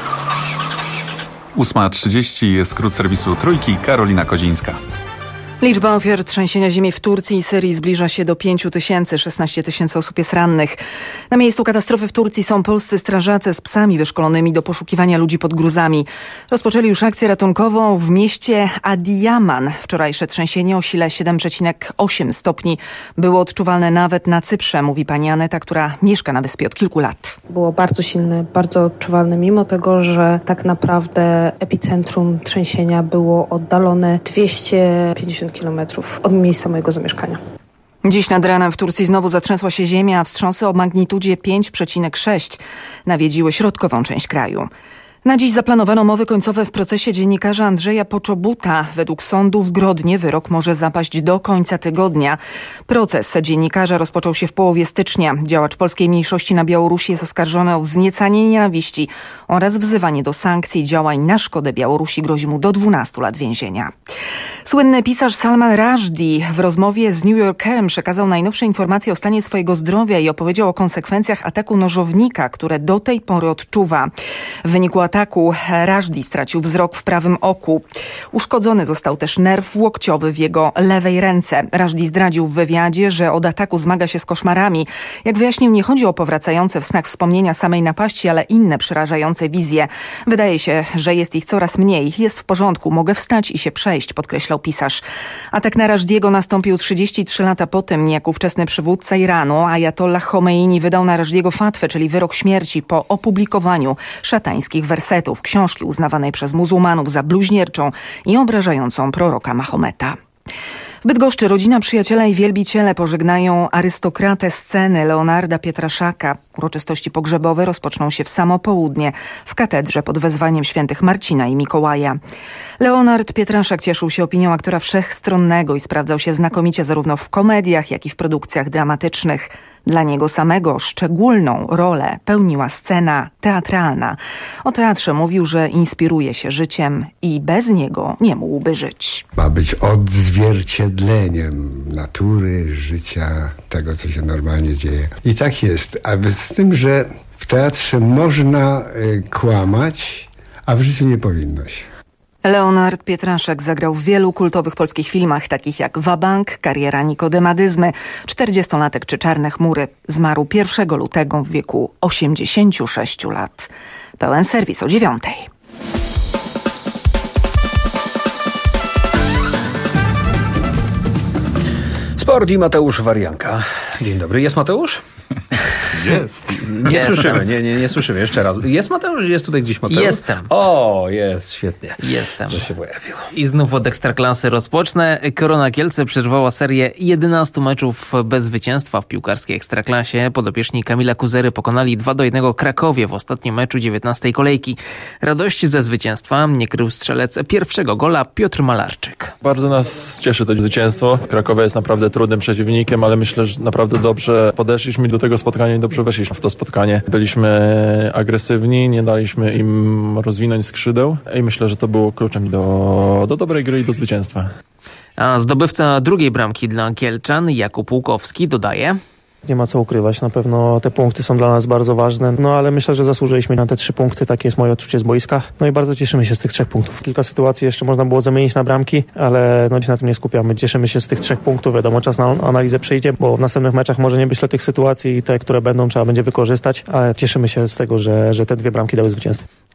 Speaker 3: 8:30, skrót serwisu Trójki, Karolina Kozińska.
Speaker 5: Liczba ofiar trzęsienia ziemi w Turcji i Syrii zbliża się do 5 000, 16 000 osób jest rannych. Na miejscu katastrofy w Turcji są polscy strażacy z psami wyszkolonymi do poszukiwania ludzi pod gruzami. Rozpoczęli już akcję ratunkową w mieście Adiyaman. Wczorajsze trzęsienie o sile 7,8 stopni było odczuwalne nawet na Cyprze, mówi pani Aneta, która mieszka na wyspie od kilku lat.
Speaker 6: Było bardzo silne, bardzo odczuwalne, mimo tego, że tak naprawdę epicentrum trzęsienia było oddalone 250 kilometrów od miejsca mojego zamieszkania.
Speaker 5: Dziś nad ranem w Turcji znowu zatrzęsła się ziemia, a wstrząsy o magnitudzie 5,6 nawiedziły środkową część kraju. Na dziś zaplanowano mowy końcowe w procesie dziennikarza Andrzeja Poczobuta. Według sądu w Grodnie wyrok może zapaść do końca tygodnia. Proces dziennikarza rozpoczął się w połowie stycznia. Działacz polskiej mniejszości na Białorusi jest oskarżony o wzniecanie nienawiści oraz wzywanie do sankcji i działań na szkodę Białorusi. Grozi mu do 12 lat więzienia. Słynny pisarz Salman Rushdie w rozmowie z New Yorkerem przekazał najnowsze informacje o stanie swojego zdrowia i opowiedział o konsekwencjach ataku nożownika, które do tej pory odczuwa. W wyniku ataku Rushdie stracił wzrok w prawym oku. Uszkodzony został też nerw łokciowy w jego lewej ręce. Rushdie zdradził w wywiadzie, że od ataku zmaga się z koszmarami. Jak wyjaśnił, nie chodzi o powracające w snach wspomnienia samej napaści, ale inne przerażające wizje. Wydaje się, że jest ich coraz mniej. Jest w porządku, mogę wstać i się przejść, podkreślał pisarz. Atak na Rushdiego nastąpił 33 lata po tym, jak ówczesny przywódca Iranu, Ajatollah Chomeini, wydał na Rushdiego fatwę, czyli wyrok śmierci po opublikowaniu szatańskich wersetów, książki uznawanej przez muzułmanów za bluźnierczą i obrażającą proroka Mahometa. W Bydgoszczy rodzina, przyjaciele i wielbiciele pożegnają arystokratę sceny Leonarda Pietraszaka. Uroczystości pogrzebowe rozpoczną się w samo południe w katedrze pod wezwaniem świętych Marcina i Mikołaja. Leonard Pietraszak cieszył się opinią aktora wszechstronnego i sprawdzał się znakomicie zarówno w komediach, jak i w produkcjach dramatycznych. Dla niego samego szczególną rolę pełniła scena teatralna. O teatrze mówił, że inspiruje się życiem i bez niego nie mógłby żyć.
Speaker 8: Ma być odzwierciedleniem natury, życia, tego, co się normalnie dzieje. I tak jest. A z tym, że w teatrze można kłamać, a w życiu nie powinno się.
Speaker 5: Leonard Pietraszak zagrał w wielu kultowych polskich filmach, takich jak Wabank, Kariera Nikodemadyzmy, 40-latek czy Czarne chmury. Zmarł 1 lutego w wieku 86 lat. Pełen serwis o 9:00.
Speaker 13: Sport i Mateusz Warianka. Dzień dobry. Jest Mateusz?
Speaker 3: Jest.
Speaker 13: Nie słyszymy, nie słyszymy. Jeszcze raz. Jest Mateusz? Jest tutaj gdzieś Mateusz?
Speaker 9: Jestem.
Speaker 13: O, jest, świetnie.
Speaker 9: Jestem.
Speaker 13: Że się pojawił.
Speaker 9: I znów od Ekstraklasy rozpocznę. Korona Kielce przerwała serię 11 meczów bez zwycięstwa w piłkarskiej Ekstraklasie. Podopieczni Kamila Kuzery pokonali 2-1 Krakowie w ostatnim meczu 19. kolejki. Radości ze zwycięstwa nie krył strzelec pierwszego gola Piotr Malarczyk.
Speaker 10: Bardzo nas cieszy to zwycięstwo. Krakowa jest naprawdę trudnym przeciwnikiem, ale myślę, że naprawdę dobrze podeszliśmy do tego spotkania i dobrze weszliśmy w to spotkanie. Byliśmy agresywni, nie daliśmy im rozwinąć skrzydeł i myślę, że to było kluczem do dobrej gry i do zwycięstwa.
Speaker 9: A zdobywca drugiej bramki dla Kielczan, Jakub Łukowski, dodaje:
Speaker 11: Nie ma co ukrywać, na pewno te punkty są dla nas bardzo ważne, no ale myślę, że zasłużyliśmy na te 3 punkty, takie jest moje odczucie z boiska. No i bardzo cieszymy się z tych 3 punktów. Kilka sytuacji jeszcze można było zamienić na bramki, ale no się na tym nie skupiamy. Cieszymy się z tych 3 punktów, wiadomo, czas na analizę przyjdzie, bo w następnych meczach może nie być tych sytuacji i te, które będą, trzeba będzie wykorzystać, ale cieszymy się z tego, że te 2 bramki dały zwycięstwo.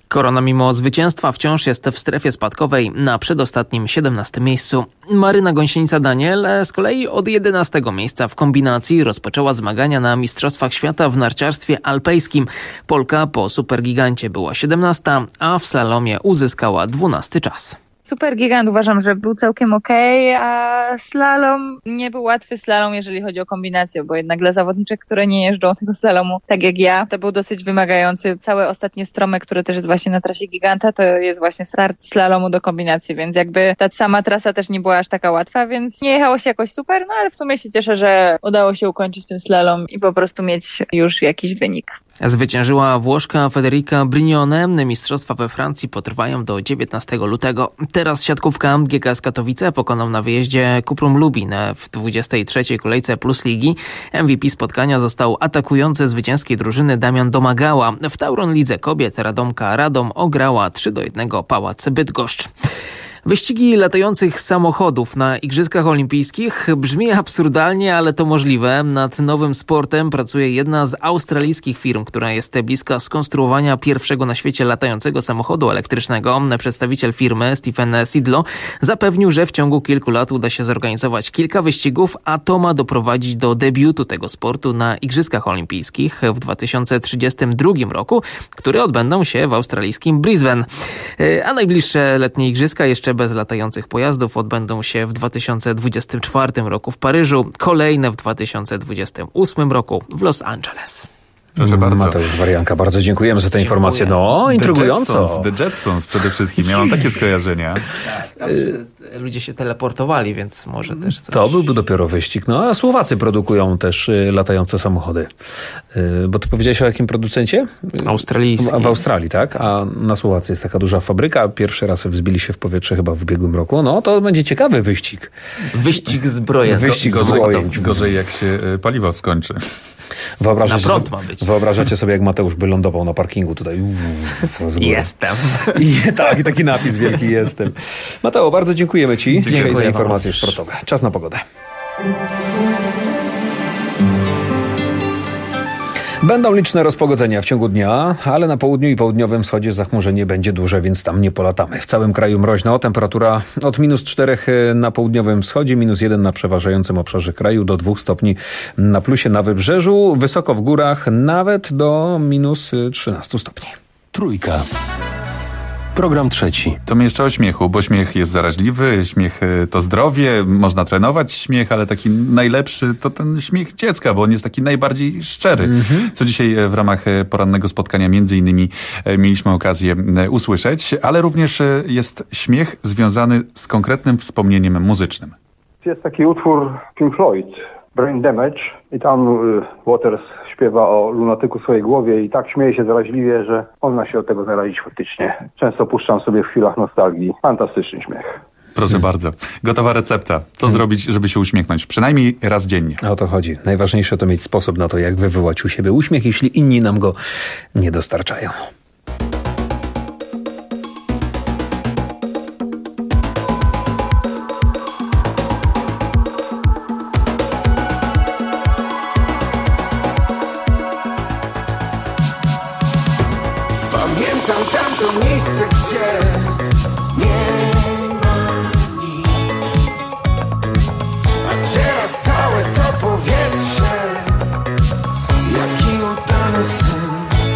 Speaker 9: Korona mimo zwycięstwa wciąż jest w strefie spadkowej na przedostatnim 17 miejscu. Maryna Gąsienica-Daniel z kolei od 11 miejsca w kombinacji rozpoczęła zmagania na Mistrzostwach Świata w narciarstwie alpejskim. Polka po supergigancie była 17, a w slalomie uzyskała 12 czas.
Speaker 1: Supergigant uważam, że był całkiem okej, a slalom nie był łatwy slalom, jeżeli chodzi o kombinację, bo jednak dla zawodniczek, które nie jeżdżą tego slalomu, tak jak ja, to był dosyć wymagający. Całe ostatnie stromy, które też jest właśnie na trasie giganta, to jest właśnie start slalomu do kombinacji, więc jakby ta sama trasa też nie była aż taka łatwa, więc nie jechało się jakoś super, no ale w sumie się cieszę, że udało się ukończyć ten slalom i po prostu mieć już jakiś wynik.
Speaker 9: Zwyciężyła Włoszka Federica Brignone. Mistrzostwa we Francji potrwają do 19 lutego. Teraz siatkówka. GKS Katowice pokonał na wyjeździe Cuprum Lubin w 23. kolejce Plus Ligi. MVP spotkania został atakujący zwycięskiej drużyny Damian Domagała. W Tauron Lidze Kobiet Radomka Radom ograła 3-1 Pałac Bydgoszcz. Wyścigi latających samochodów na Igrzyskach Olimpijskich brzmi absurdalnie, ale to możliwe. Nad nowym sportem pracuje jedna z australijskich firm, która jest bliska skonstruowania pierwszego na świecie latającego samochodu elektrycznego. Przedstawiciel firmy, Stephen Sidlow, zapewnił, że w ciągu kilku lat uda się zorganizować kilka wyścigów, a to ma doprowadzić do debiutu tego sportu na Igrzyskach Olimpijskich w 2032 roku, które odbędą się w australijskim Brisbane. A najbliższe letnie igrzyska jeszcze bez latających pojazdów odbędą się w 2024 roku w Paryżu, kolejne w 2028 roku w Los Angeles.
Speaker 3: Proszę bardzo.
Speaker 13: Mateusz Warianka, bardzo dziękujemy za tę informację. No, intrygująco.
Speaker 3: The Jetsons przede wszystkim. Ja mam takie skojarzenia.
Speaker 9: Tak, ludzie się teleportowali, więc może też coś.
Speaker 13: To byłby dopiero wyścig. No, a Słowacy produkują też latające samochody. Bo ty powiedziałeś o jakim producencie?
Speaker 9: Australijskim.
Speaker 13: W Australii, tak? A na Słowacji jest taka duża fabryka. Pierwszy raz wzbili się w powietrze chyba w ubiegłym roku. No, to będzie ciekawy wyścig.
Speaker 9: Wyścig zbrojeń.
Speaker 13: Wyścig zbrojeń.
Speaker 3: Gorzej jak się paliwo skończy.
Speaker 9: Na prąd ma być.
Speaker 13: Wyobrażacie sobie, jak Mateusz by lądował na parkingu tutaj.
Speaker 9: Jestem.
Speaker 13: Tak, i taki napis wielki jestem. Mateo, bardzo dziękujemy Ci dzisiaj za informacje sportowe. Czas na pogodę. Będą liczne rozpogodzenia w ciągu dnia, ale na południu i południowym wschodzie zachmurzenie będzie duże, więc tam nie polatamy. W całym kraju mroźno, temperatura od -4 na południowym wschodzie, -1 na przeważającym obszarze kraju, do 2 stopni na plusie na wybrzeżu, wysoko w górach nawet do -13 stopni.
Speaker 2: Trójka. Program trzeci.
Speaker 3: To my jeszcze o śmiechu, bo śmiech jest zaraźliwy, śmiech to zdrowie, można trenować śmiech, ale taki najlepszy to ten śmiech dziecka, bo on jest taki najbardziej szczery. Co dzisiaj w ramach porannego spotkania między innymi mieliśmy okazję usłyszeć, ale również jest śmiech związany z konkretnym wspomnieniem muzycznym.
Speaker 7: Jest taki utwór Pink Floyd, Brain Damage, i tam Waters śpiewa o lunatyku w swojej głowie i tak śmieje się zaraźliwie, że można się od tego zarazić faktycznie. Często puszczam sobie w chwilach nostalgii. Fantastyczny śmiech.
Speaker 3: Proszę bardzo. Gotowa recepta. Co zrobić, żeby się uśmiechnąć? Przynajmniej raz dziennie.
Speaker 13: O to chodzi. Najważniejsze to mieć sposób na to, jak wywołać u siebie uśmiech, jeśli inni nam go nie dostarczają.
Speaker 12: Pamiętam tamto miejsce, gdzie nie ma nic, a teraz całe to powietrze, jaki udany sen.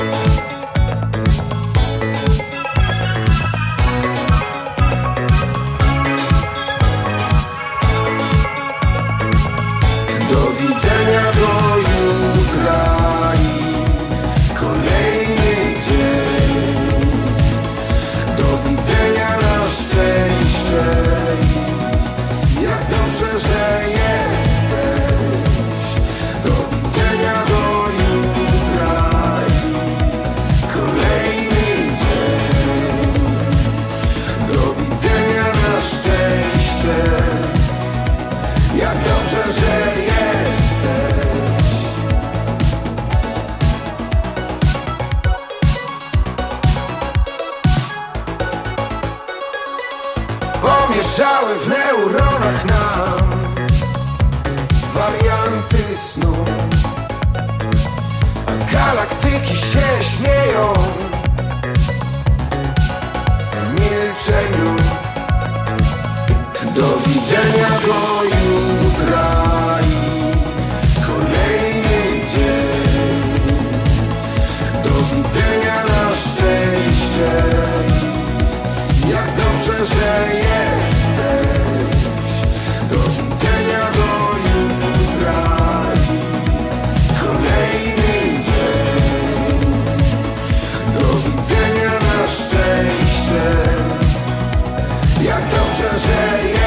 Speaker 12: Do widzenia do jutra i kolejny dzień. Do widzenia na szczęście. Jak dobrze, że jesteś. Do widzenia do jutra i kolejny dzień. Do widzenia na szczęście. Jak dobrze, że jesteś. Pomieszały w neuronach nam warianty snu, a galaktyki się śmieją milczeniu. Do widzenia do jutra i kolejny dzień. Do widzenia na szczęście. Jak dobrze, że jesteś. Do widzenia do jutra i kolejny dzień. Do widzenia na szczęście. Jak dobrze, że jesteś.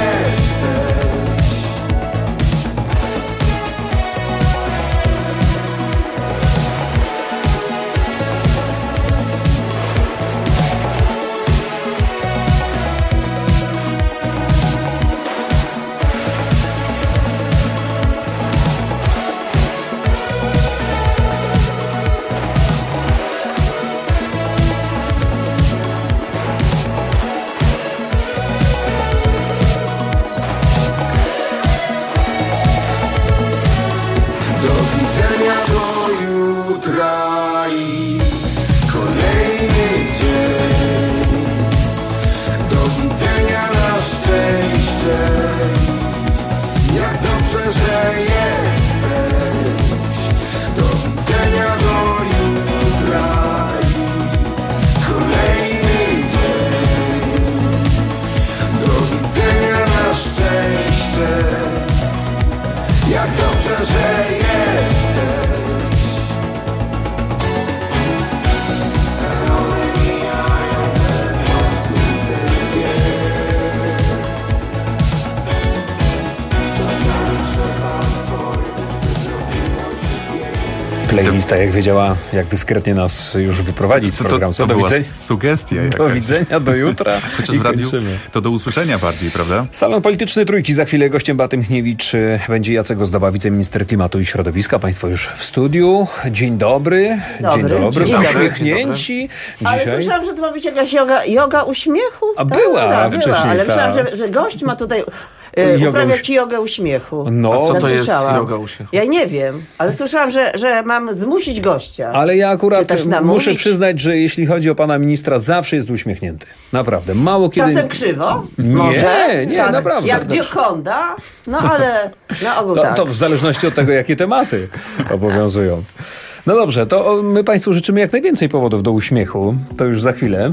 Speaker 13: Playlista, jak wiedziała, jak dyskretnie nas już wyprowadzić z programu.
Speaker 3: To
Speaker 13: do
Speaker 3: była
Speaker 13: widzenia.
Speaker 3: Sugestia jakaś.
Speaker 13: Do widzenia, do jutra.
Speaker 3: Chociaż w radiu to do usłyszenia bardziej, prawda?
Speaker 13: Salon Polityczny Trójki. Za chwilę gościem Beaty Michniewicz będzie Jacek Ozdoba, wiceminister klimatu i środowiska. Państwo już w studiu. Dzień dobry. Dzień dobry. Uśmiechnięci.
Speaker 14: Ale słyszałam, że to ma być jakaś joga uśmiechu.
Speaker 13: A była wcześniej.
Speaker 14: Ale myślałam, że gość ma tutaj uprawiać jogę uśmiechu.
Speaker 13: No,
Speaker 14: co
Speaker 13: to
Speaker 14: jest joga uśmiechu? Ja nie wiem, ale słyszałam, że mam zmusić gościa.
Speaker 13: Ale ja akurat muszę przyznać, że jeśli chodzi o pana ministra, zawsze jest uśmiechnięty. Naprawdę. Mało kiedy...
Speaker 14: Czasem krzywo?
Speaker 13: Nie,
Speaker 14: tak,
Speaker 13: naprawdę.
Speaker 14: Jak Gioconda, no ale na ogół tak.
Speaker 13: To w zależności od tego, jakie tematy obowiązują. No dobrze, to my Państwu życzymy jak najwięcej powodów do uśmiechu. To już za chwilę.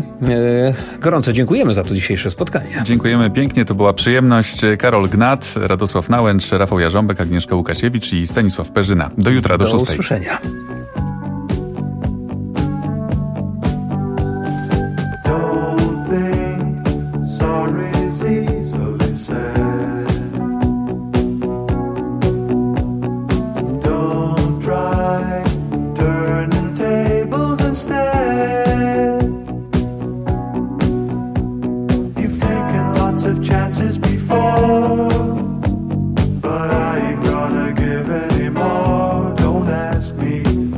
Speaker 13: Gorąco dziękujemy za to dzisiejsze spotkanie.
Speaker 3: Dziękujemy pięknie, to była przyjemność. Karol Gnat, Radosław Nałęcz, Rafał Jarząbek, Agnieszka Łukasiewicz i Stanisław Perzyna. Do jutra, do 6.
Speaker 13: Do usłyszenia.
Speaker 12: But I ain't gonna give any more. Don't ask me.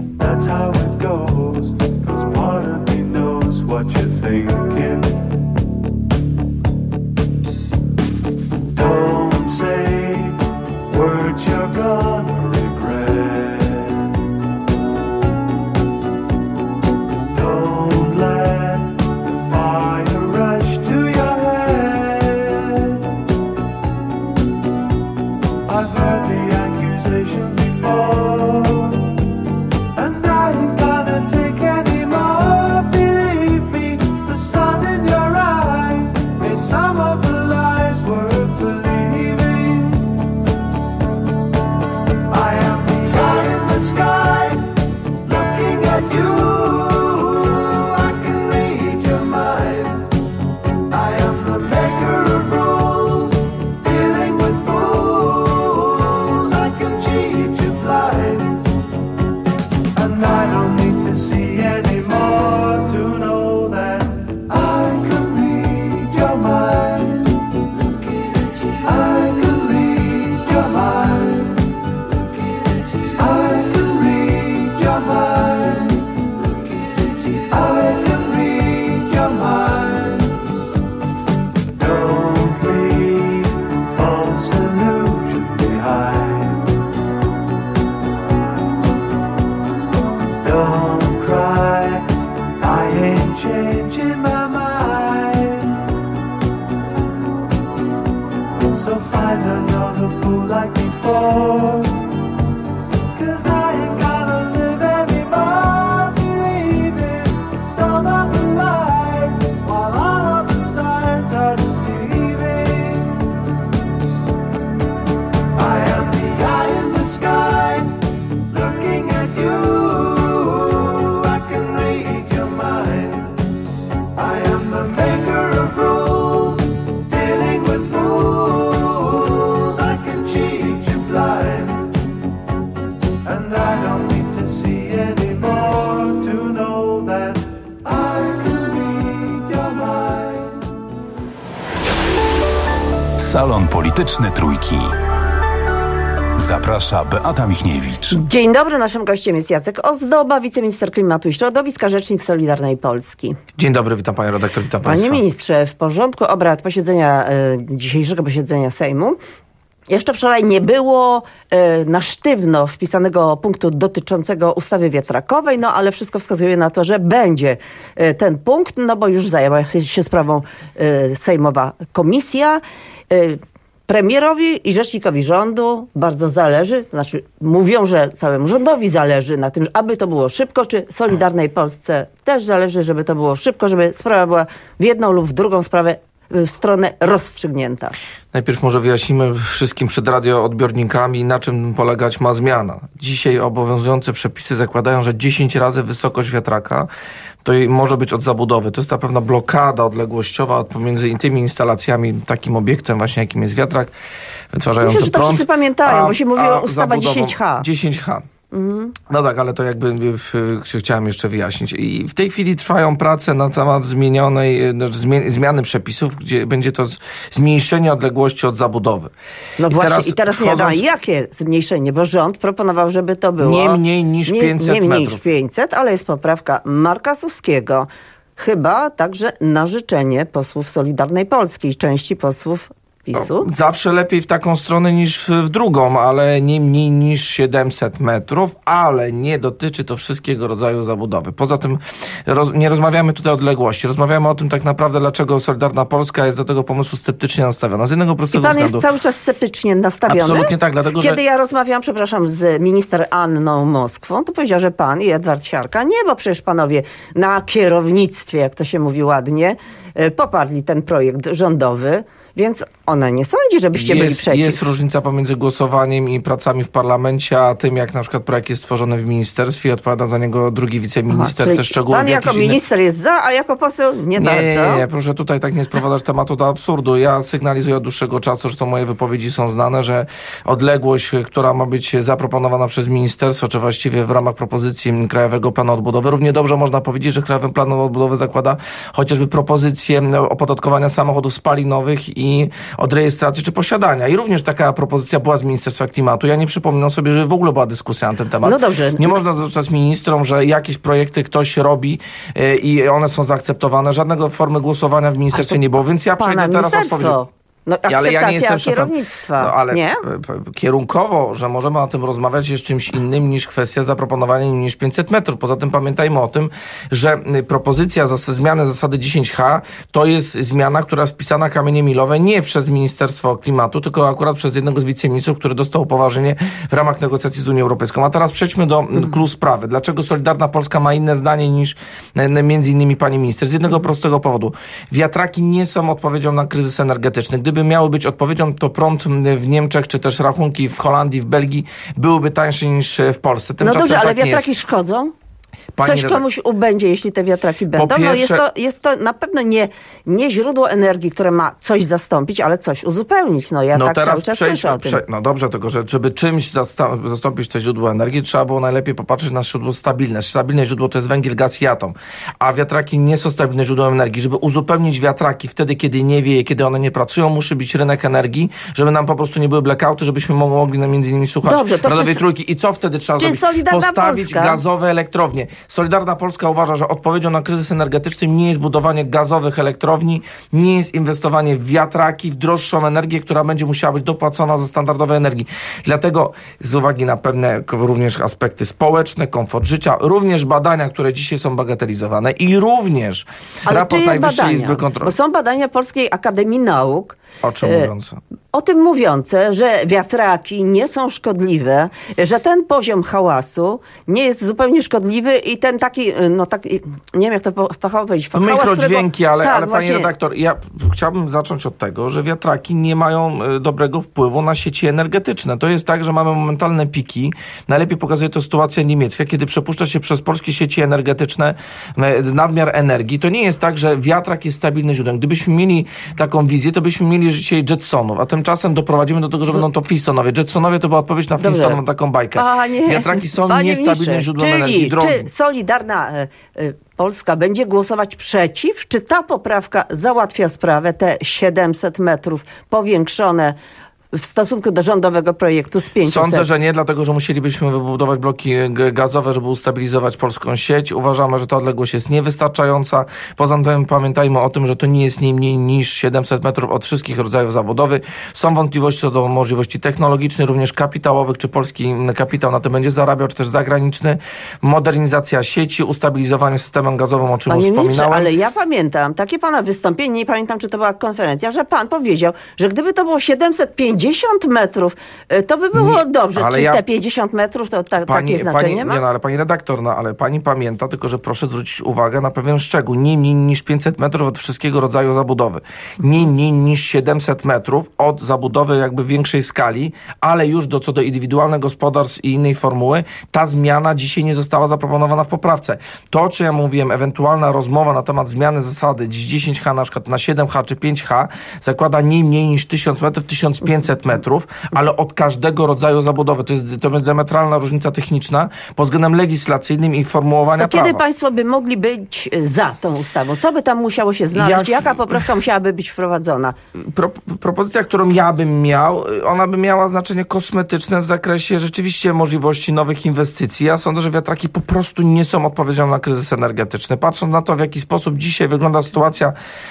Speaker 12: So find another fool like before, 'cause I ain't gonna live anymore believing some of the lies, while all of the signs are deceiving. I am the eye in the sky, looking at you. I can read your mind. I am the maker of rules, dealing with fools. I can cheat you blind, and I don't need to see anymore to know that I can read your mind.
Speaker 2: Salon Polityczny Trójki. Zaprasza Beata Michniewicz.
Speaker 14: Dzień dobry, naszym gościem jest Jacek Ozdoba, wiceminister klimatu i środowiska, rzecznik Solidarnej Polski.
Speaker 15: Dzień dobry, witam panią redaktor, witam państwa.
Speaker 14: Panie ministrze, w porządku obrad dzisiejszego posiedzenia Sejmu jeszcze wczoraj nie było na sztywno wpisanego punktu dotyczącego ustawy wiatrakowej, no ale wszystko wskazuje na to, że będzie ten punkt, no bo już zajęła się sprawą sejmowa komisja. Premierowi i rzecznikowi rządu bardzo zależy, to znaczy mówią, że całemu rządowi zależy na tym, aby to było szybko, czy Solidarnej Polsce też zależy, żeby to było szybko, żeby sprawa była w jedną lub w drugą stronę rozstrzygnięta.
Speaker 15: Najpierw może wyjaśnimy wszystkim przed radioodbiornikami, na czym polegać ma zmiana. Dzisiaj obowiązujące przepisy zakładają, że 10 razy wysokość wiatraka to może być od zabudowy. To jest ta pewna blokada odległościowa pomiędzy tymi instalacjami, takim obiektem właśnie, jakim jest wiatrak, wytwarzający
Speaker 14: myślę, że to
Speaker 15: prąd.
Speaker 14: Wszyscy pamiętają, bo się mówiło ustawa
Speaker 15: zabudową
Speaker 14: 10H.
Speaker 15: 10H. No tak, ale to jakby chciałem jeszcze wyjaśnić. I w tej chwili trwają prace na temat zmiany przepisów, gdzie będzie to zmniejszenie odległości od zabudowy.
Speaker 14: No właśnie, i teraz nie wiadomo, jakie zmniejszenie, bo rząd proponował, żeby to było
Speaker 15: nie mniej niż 500
Speaker 14: metrów. Nie mniej
Speaker 15: metrów.
Speaker 14: niż 500, ale jest poprawka Marka Suskiego. Chyba także na życzenie posłów Solidarnej Polski, części posłów PiS-u.
Speaker 15: Zawsze lepiej w taką stronę niż w drugą, ale nie mniej niż 700 metrów, ale nie dotyczy to wszystkiego rodzaju zabudowy. Poza tym nie rozmawiamy tutaj o odległości, rozmawiamy o tym tak naprawdę, dlaczego Solidarna Polska jest do tego pomysłu sceptycznie nastawiona. Z jednego prostego względu.
Speaker 14: I pan jest cały czas sceptycznie nastawiony?
Speaker 15: Absolutnie tak, dlatego
Speaker 14: Kiedy ja rozmawiałam, z minister Anną Moskwą, to powiedział, że pan i Edward Siarka, nie, bo przecież panowie na kierownictwie, jak to się mówi ładnie, poparli ten projekt rządowy, więc ona nie sądzi, żebyście byli przeciw.
Speaker 15: Jest różnica pomiędzy głosowaniem i pracami w parlamencie, a tym, jak na przykład projekt jest stworzony w ministerstwie i odpowiada za niego drugi wiceminister. Te szczegóły
Speaker 14: pan jako minister jest za, a jako poseł nie bardzo.
Speaker 15: Nie, proszę tutaj tak nie sprowadzać tematu do absurdu. Ja sygnalizuję od dłuższego czasu, że to moje wypowiedzi są znane, że odległość, która ma być zaproponowana przez ministerstwo, czy właściwie w ramach propozycji Krajowego Planu Odbudowy, równie dobrze można powiedzieć, że Krajowy Plan Odbudowy zakłada chociażby propozycję opodatkowania samochodów spalinowych i od rejestracji czy posiadania. I również taka propozycja była z Ministerstwa Klimatu. Ja nie przypominam sobie, że w ogóle była dyskusja na ten temat.
Speaker 14: No dobrze.
Speaker 15: Nie można zarzucać ministrom, że jakieś projekty ktoś robi i one są zaakceptowane. Żadnego formy głosowania w ministerstwie nie było, więc ja przejdę teraz odpowiedź.
Speaker 14: No,
Speaker 15: ale ja nie jestem
Speaker 14: kierownictwa.
Speaker 15: No, ale
Speaker 14: nie?
Speaker 15: Kierunkowo, że możemy o tym rozmawiać, jest czymś innym niż kwestia zaproponowania niż 500 metrów. Poza tym pamiętajmy o tym, że propozycja zmiany zasady 10H to jest zmiana, która jest wpisana kamieniem milowe nie przez Ministerstwo Klimatu, tylko akurat przez jednego z wiceministrów, który dostał upoważnienie w ramach negocjacji z Unią Europejską. A teraz przejdźmy do clou sprawy. Dlaczego Solidarna Polska ma inne zdanie niż między innymi pani minister? Z jednego prostego powodu. Wiatraki nie są odpowiedzią na kryzys energetyczny. Gdyby miały być odpowiedzią, to prąd w Niemczech, czy też rachunki w Holandii, w Belgii byłyby tańsze niż w Polsce.
Speaker 14: No dobrze, ale wiatraki szkodzą? Coś komuś ubędzie, jeśli te wiatraki będą. Pierwsze... No jest to na pewno nie źródło energii, które ma coś zastąpić, ale coś uzupełnić. No ja tak cały czas słyszę o tym.
Speaker 15: No dobrze, tylko że żeby czymś zastąpić to źródło energii, trzeba było najlepiej popatrzeć na źródło stabilne. Stabilne źródło to jest węgiel, gaz i atom. A wiatraki nie są stabilnym źródłem energii. Żeby uzupełnić wiatraki wtedy, kiedy nie wieje, kiedy one nie pracują, musi być rynek energii, żeby nam po prostu nie były blackouty, żebyśmy mogli między innymi słuchać Radowej Trójki. I co wtedy trzeba zrobić? Postawić gazowe elektrownie. Solidarna Polska uważa, że odpowiedzią na kryzys energetyczny nie jest budowanie gazowych elektrowni, nie jest inwestowanie w wiatraki, w droższą energię, która będzie musiała być dopłacona za standardowe energii. Dlatego z uwagi na pewne również aspekty społeczne, komfort życia, również badania, które dzisiaj są bagatelizowane i również raport Najwyższej Izby Kontroli.
Speaker 14: Bo są badania Polskiej Akademii Nauk,
Speaker 15: O czym mówiące?
Speaker 14: O tym mówiące, że wiatraki nie są szkodliwe, że ten poziom hałasu nie jest zupełnie szkodliwy i ten taki, nie wiem jak to fachowo powiedzieć.
Speaker 15: To mikrodźwięki, ale pani
Speaker 14: właśnie.
Speaker 15: redaktor, ja chciałbym zacząć od tego, że wiatraki nie mają dobrego wpływu na sieci energetyczne. To jest tak, że mamy momentalne piki. Najlepiej pokazuje to sytuacja niemiecka, kiedy przepuszcza się przez polskie sieci energetyczne nadmiar energii. To nie jest tak, że wiatrak jest stabilnym źródłem. Gdybyśmy mieli taką wizję, to byśmy mieli dzisiaj Jetsonów, a tymczasem doprowadzimy do tego, że będą to Flintstonowie. Jetsonowie to była odpowiedź na Flintstonową taką bajkę. Wiatraki są niestabilnym źródłem energii.
Speaker 14: Czy Solidarna Polska będzie głosować przeciw? Czy ta poprawka załatwia sprawę, te 700 metrów powiększone w stosunku do rządowego projektu z 500?
Speaker 15: Sądzę, że nie, dlatego że musielibyśmy wybudować bloki gazowe, żeby ustabilizować polską sieć. Uważamy, że ta odległość jest niewystarczająca. Poza tym pamiętajmy o tym, że to nie jest nie mniej niż 700 metrów od wszystkich rodzajów zabudowy. Są wątpliwości co do możliwości technologicznych, również kapitałowych, czy polski kapitał na tym będzie zarabiał, czy też zagraniczny. Modernizacja sieci, ustabilizowanie systemem gazowym, o czym już wspominałem.
Speaker 14: Ale ja pamiętam takie pana wystąpienie, nie pamiętam, czy to była konferencja, że pan powiedział, że gdyby to było 750 metrów, to by było dobrze. Czy te 50 metrów to takie znaczenie ma?
Speaker 15: Nie, ale pani redaktor, ale pani pamięta, tylko że proszę zwrócić uwagę na pewien szczegół. Nie mniej niż 500 metrów od wszystkiego rodzaju zabudowy. Nie mniej niż 700 metrów od zabudowy jakby większej skali, ale już co do indywidualnych gospodarstw i innej formuły, ta zmiana dzisiaj nie została zaproponowana w poprawce. To, czy ja mówiłem, ewentualna rozmowa na temat zmiany zasady 10H na przykład na 7H czy 5H zakłada nie mniej niż 1000 metrów, 1500 metrów, ale od każdego rodzaju zabudowy. To jest diametralna różnica techniczna pod względem legislacyjnym i formułowania prawa.
Speaker 14: Kiedy państwo by mogli być za tą ustawą? Co by tam musiało się znaleźć? Jaka poprawka musiałaby być wprowadzona?
Speaker 15: Propozycja, którą ja bym miał, ona by miała znaczenie kosmetyczne w zakresie rzeczywiście możliwości nowych inwestycji. Ja sądzę, że wiatraki po prostu nie są odpowiedzią na kryzys energetyczny. Patrząc na to, w jaki sposób dzisiaj wygląda sytuacja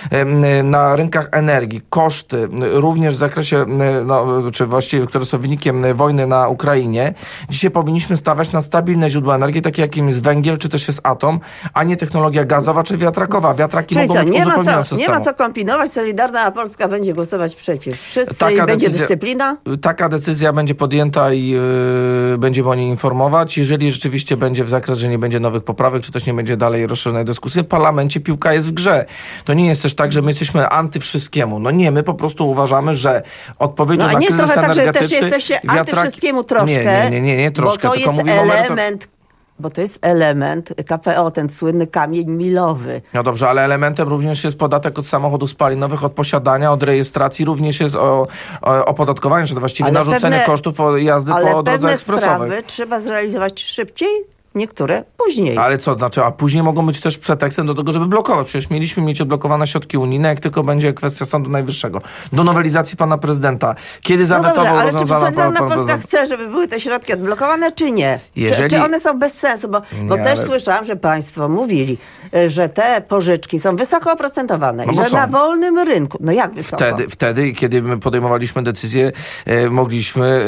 Speaker 15: na rynkach energii, koszty, również w zakresie czy właściwie, które są wynikiem wojny na Ukrainie, dzisiaj powinniśmy stawiać na stabilne źródła energii, takie jakim jest węgiel, czy też jest atom, a nie technologia gazowa, czy wiatrakowa. Wiatraki mogą być uzupełnieniem systemu.
Speaker 14: Nie ma co kombinować, Solidarna Polska będzie głosować przeciw. Wszyscy będzie dyscyplina?
Speaker 15: Taka decyzja będzie podjęta i będziemy o niej informować. Jeżeli rzeczywiście będzie w zakres, że nie będzie nowych poprawek, czy też nie będzie dalej rozszerzonej dyskusji, w parlamencie piłka jest w grze. To nie jest też tak, że my jesteśmy anty wszystkiemu. No nie, my po prostu uważamy, że odpowiedzią na kryzys
Speaker 14: trochę tak, że
Speaker 15: energetyczny...
Speaker 14: też jesteście anty wszystkiemu troszkę.
Speaker 15: Nie troszkę,
Speaker 14: bo to
Speaker 15: tylko
Speaker 14: jest
Speaker 15: mówimy
Speaker 14: element... Bo to jest element KPO, ten słynny kamień milowy.
Speaker 15: No dobrze, ale elementem również jest podatek od samochodów spalinowych, od posiadania, od rejestracji, również jest opodatkowanie, czy to właściwie narzucenie kosztów jazdy po drodze ekspresowej.
Speaker 14: Ale pewne sprawy trzeba zrealizować szybciej, niektóre później.
Speaker 15: Ale co, znaczy, a później mogą być też pretekstem do tego, żeby blokować. Przecież mieliśmy mieć odblokowane środki unijne, jak tylko będzie kwestia Sądu Najwyższego. Do nowelizacji pana prezydenta. Kiedy zawetował
Speaker 14: ale
Speaker 15: rozwiązana
Speaker 14: czy Solidarna Polska chce, żeby były te środki odblokowane, czy nie? Czy one są bez sensu? Bo też słyszałam, że państwo mówili, że te pożyczki są wysoko oprocentowane i że na wolnym rynku. No jak wysoko?
Speaker 15: Wtedy, kiedy my podejmowaliśmy decyzję, mogliśmy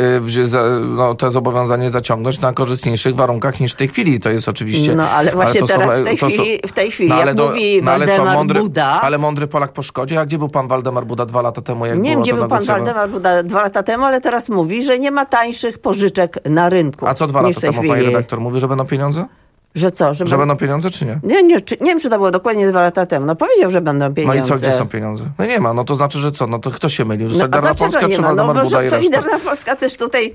Speaker 15: te zobowiązanie zaciągnąć na korzystniejszych warunkach niż w tej chwili. To jest oczywiście...
Speaker 14: No ale właśnie teraz w tej chwili, jak mówi Waldemar Buda...
Speaker 15: Ale mądry Polak po szkodzie. A gdzie był pan Waldemar Buda 2 lata temu?
Speaker 14: Nie wiem, gdzie był pan Waldemar Buda 2 lata temu, ale teraz mówi, że nie ma tańszych pożyczek na rynku.
Speaker 15: A co 2 lata temu pani redaktor mówi, że będą pieniądze?
Speaker 14: Że co?
Speaker 15: Że będą pieniądze, czy nie?
Speaker 14: Nie wiem, czy to było dokładnie 2 lata temu. No powiedział, że będą pieniądze.
Speaker 15: No i co, gdzie są pieniądze? No nie ma, no to znaczy, że co? No to kto się mylił? Solidarna Polska czy Waldemar Buda i reszta?
Speaker 14: Solidarna Polska też tutaj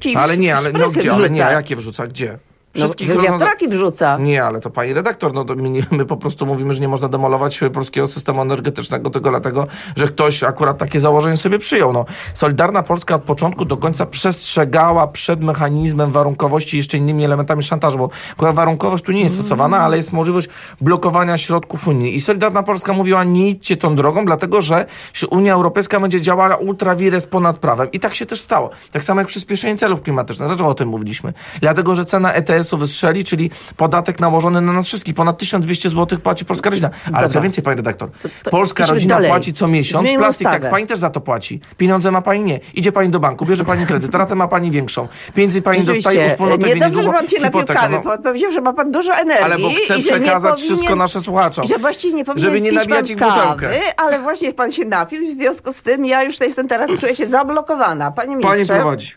Speaker 15: jakie wrzuca? Gdzie?
Speaker 14: Wiatraki wrzuca.
Speaker 15: Nie, ale to pani redaktor, my po prostu mówimy, że nie można demolować polskiego systemu energetycznego tylko dlatego, że ktoś akurat takie założenie sobie przyjął. Solidarna Polska od początku do końca przestrzegała przed mechanizmem warunkowości i jeszcze innymi elementami szantażu, bo warunkowość tu nie jest stosowana, ale jest możliwość blokowania środków Unii. I Solidarna Polska mówiła, nie idźcie tą drogą, dlatego że Unia Europejska będzie działała ultra vires ponad prawem. I tak się też stało. Tak samo jak przyspieszenie celów klimatycznych. Dlaczego o tym mówiliśmy? Dlatego, że cena ETS DPS-u wystrzeli, czyli podatek nałożony na nas wszystkich. Ponad 1200 zł płaci polska rodzina. Ale co więcej, pani redaktor, polska rodzina płaci co miesiąc Plastic Tax. Pani też za to płaci. Pieniądze ma pani nie. Idzie pani do banku, bierze pani kredyt, ratę ma pani większą. Pieniędzy pani dostaje wspólnotę.
Speaker 14: Nie dobrze, że pan się napił kawy. Pan powiedział, że ma pan dużo energii.
Speaker 15: Ale bo chcę przekazać wszystko naszym słuchaczom.
Speaker 14: Że właściwie nie powinien
Speaker 15: żeby nie nabijać ich butelkę.
Speaker 14: Ale właśnie pan się napił i w związku z tym ja już jestem teraz, czuję się zablokowana. Panie ministrze.
Speaker 15: Pani prowadzi.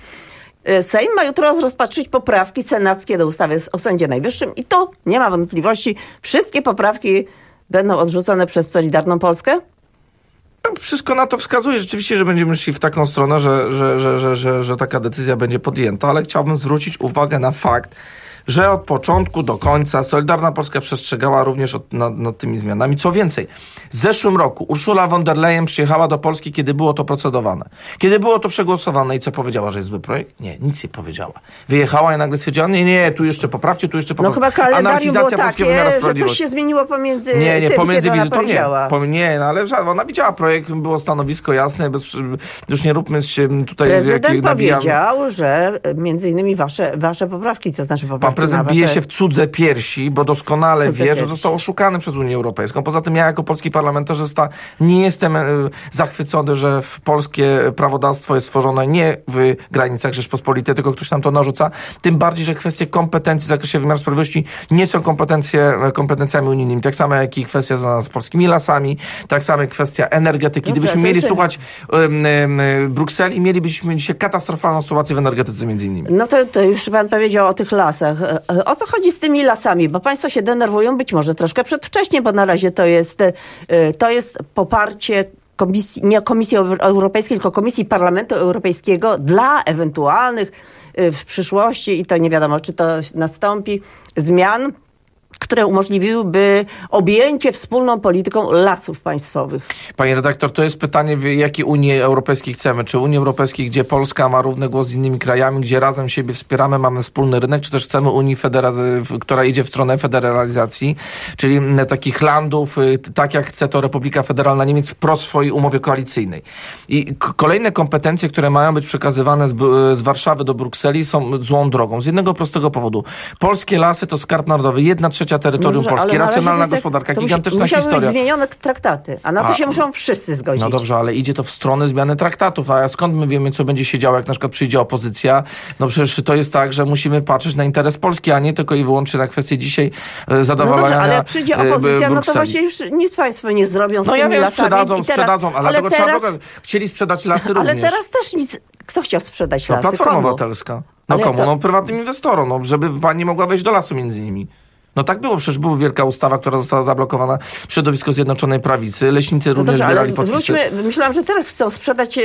Speaker 14: Sejm ma jutro rozpatrzyć poprawki senackie do ustawy o Sądzie Najwyższym i tu nie ma wątpliwości, wszystkie poprawki będą odrzucone przez Solidarną Polskę?
Speaker 15: Wszystko na to wskazuje rzeczywiście, że będziemy szli w taką stronę, że taka decyzja będzie podjęta, ale chciałbym zwrócić uwagę na fakt, że od początku do końca Solidarna Polska przestrzegała również nad tymi zmianami. Co więcej, w zeszłym roku Ursula von der Leyen przyjechała do Polski, kiedy było to procedowane. Kiedy było to przegłosowane i co powiedziała, że jest zły projekt? Nie, nic nie powiedziała. Wyjechała i nagle stwierdziła, nie, tu jeszcze poprawcie, tu jeszcze poprawcie.
Speaker 14: No chyba kalendarium było takie, że coś się zmieniło pomiędzy
Speaker 15: pomiędzy
Speaker 14: kiedy ona powiedziała.
Speaker 15: Ale ona widziała projekt, było stanowisko jasne, już nie róbmy się tutaj...
Speaker 14: Prezydent powiedział, że między innymi wasze poprawki, to znaczy poprawki...
Speaker 15: Prezydent bije się w cudze piersi, bo doskonale wie, że został oszukany przez Unię Europejską. Poza tym ja jako polski parlamentarzysta nie jestem zachwycony, że polskie prawodawstwo jest stworzone nie w granicach Rzeczpospolitej, tylko ktoś nam to narzuca. Tym bardziej, że kwestie kompetencji w zakresie wymiaru sprawiedliwości nie są kompetencjami unijnymi. Tak samo jak i kwestia związana z polskimi lasami, tak samo jak kwestia energetyki. Gdybyśmy mieli słuchać Brukseli, mielibyśmy dzisiaj katastrofalną sytuację w energetyce między innymi.
Speaker 14: No to już pan powiedział o tych lasach. O co chodzi z tymi lasami? Bo państwo się denerwują być może troszkę przedwcześnie, bo na razie to jest poparcie nie Komisji Europejskiej, tylko Komisji Parlamentu Europejskiego dla ewentualnych w przyszłości, i to nie wiadomo, czy to nastąpi, zmian, które umożliwiłyby objęcie wspólną polityką lasów państwowych.
Speaker 15: Pani redaktor, to jest pytanie, jakiej Unii Europejskiej chcemy. Czy Unii Europejskiej, gdzie Polska ma równy głos z innymi krajami, gdzie razem siebie wspieramy, mamy wspólny rynek, czy też chcemy Unii, która idzie w stronę federalizacji, czyli takich landów, tak jak chce to Republika Federalna Niemiec wprost w swojej umowie koalicyjnej. I kolejne kompetencje, które mają być przekazywane z Warszawy do Brukseli, są złą drogą. Z jednego prostego powodu. Polskie lasy to skarb narodowy, 1/3 terytorium Polski, racjonalna gospodarka, gigantyczna historia.
Speaker 14: Muszą być zmienione traktaty, a na to się muszą wszyscy zgodzić.
Speaker 15: No dobrze, ale idzie to w stronę zmiany traktatów, a skąd my wiemy, co będzie się działo, jak na przykład przyjdzie opozycja? No przecież to jest tak, że musimy patrzeć na interes Polski, a nie tylko i wyłącznie na kwestię dzisiaj zadowalania. No dobrze,
Speaker 14: ale przyjdzie opozycja, no to właśnie już nic państwo nie zrobią z tymi lasami.
Speaker 15: Sprzedadzą, ale tego trzeba chcieli sprzedać lasy również.
Speaker 14: Ale teraz też nic. Kto chciał sprzedać lasy?
Speaker 15: Platforma Obywatelska. Prywatnym inwestorom, żeby pani mogła wejść do lasu między innymi. No tak było, przecież była wielka ustawa, która została zablokowana w środowisku Zjednoczonej Prawicy. Leśnicy również zbierali podpisy.
Speaker 14: Myślałam, że teraz chcą sprzedać,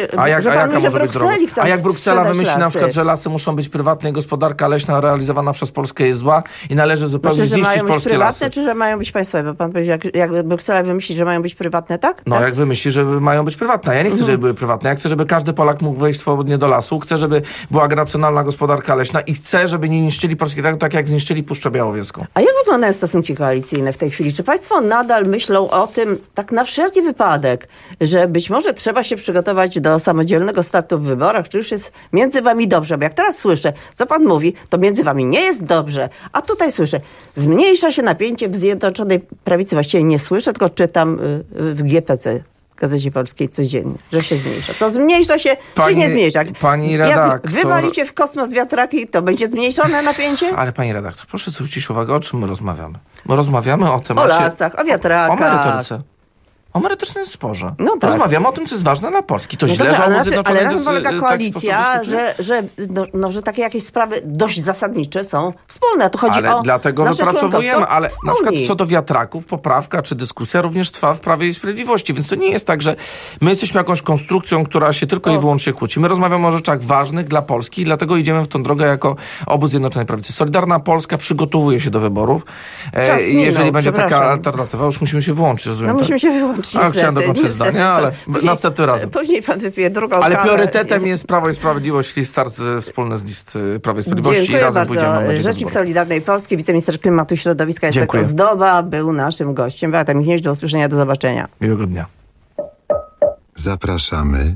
Speaker 15: a jak Bruksela wymyśli na przykład, że lasy muszą być prywatne i gospodarka leśna realizowana przez Polskę jest zła i należy zupełnie zniszczyć polskie lasy.
Speaker 14: Czy że mają być państwowe? Bo pan powiedział, jak Bruksela wymyśli, że mają być prywatne, tak?
Speaker 15: No jak wymyśli, że mają być prywatne. Ja nie chcę, żeby były prywatne. Ja chcę, żeby każdy Polak mógł wejść swobodnie do lasu. Chcę, żeby była racjonalna gospodarka leśna i chcę, żeby nie niszczyli polskiego, tak jak zniszczyli Puszczę Białowieską.
Speaker 14: A jak wyglądają stosunki koalicyjne w tej chwili? Czy państwo nadal myślą o tym, tak na wszelki wypadek, że być może trzeba się przygotować do samodzielnego startu w wyborach? Czy już jest między wami dobrze? Bo jak teraz słyszę, co pan mówi, to między wami nie jest dobrze. A tutaj słyszę, zmniejsza się napięcie w Zjednoczonej Prawicy. Właściwie nie słyszę, tylko czytam w GPC. Gazecie Polskiej codziennie, że się zmniejsza. To zmniejsza się, czy nie zmniejsza?
Speaker 15: Pani redaktor...
Speaker 14: Jak wywalicie w kosmos wiatraki, to będzie zmniejszone napięcie?
Speaker 15: Ale pani redaktor, proszę zwrócić uwagę, o czym my rozmawiamy. My rozmawiamy o temacie...
Speaker 14: O lasach, o wiatrakach.
Speaker 15: O merytoryce. O merytorycznym sporze. No tak. Rozmawiamy o tym, co jest ważne dla Polski. To źle, że on Zjednoczonej...
Speaker 14: Ale na tym polega koalicja, że takie jakieś sprawy dość zasadnicze są wspólne. Tu chodzi o
Speaker 15: dlatego wypracowujemy, ale na przykład co do wiatraków, poprawka czy dyskusja również trwa w Prawie i Sprawiedliwości. Więc to nie jest tak, że my jesteśmy jakąś konstrukcją, która się tylko i wyłącznie kłóci. My rozmawiamy o rzeczach ważnych dla Polski i dlatego idziemy w tą drogę jako obóz Zjednoczonej Prawicy. Solidarna Polska przygotowuje się do wyborów. Jeżeli będzie taka alternatywa, już musimy się wyłączyć.
Speaker 14: Rozumiem, musimy się wyłączyć.
Speaker 15: Chciałem dokończyć zdania, ale następnym razem.
Speaker 14: Później pan wypije drugą
Speaker 15: Ale
Speaker 14: kawę.
Speaker 15: Priorytetem jest Prawo i Sprawiedliwość, czyli start wspólny z list Prawa i Sprawiedliwości.
Speaker 14: Dziękuję
Speaker 15: i razem
Speaker 14: bardzo.
Speaker 15: pójdziemy.
Speaker 14: Rzecznik Solidarnej Polski, wiceminister klimatu i środowiska Jacek Ozdoba był naszym gościem. Beata Michniewicz, do usłyszenia, do zobaczenia.
Speaker 15: Miłego dnia.
Speaker 16: Zapraszamy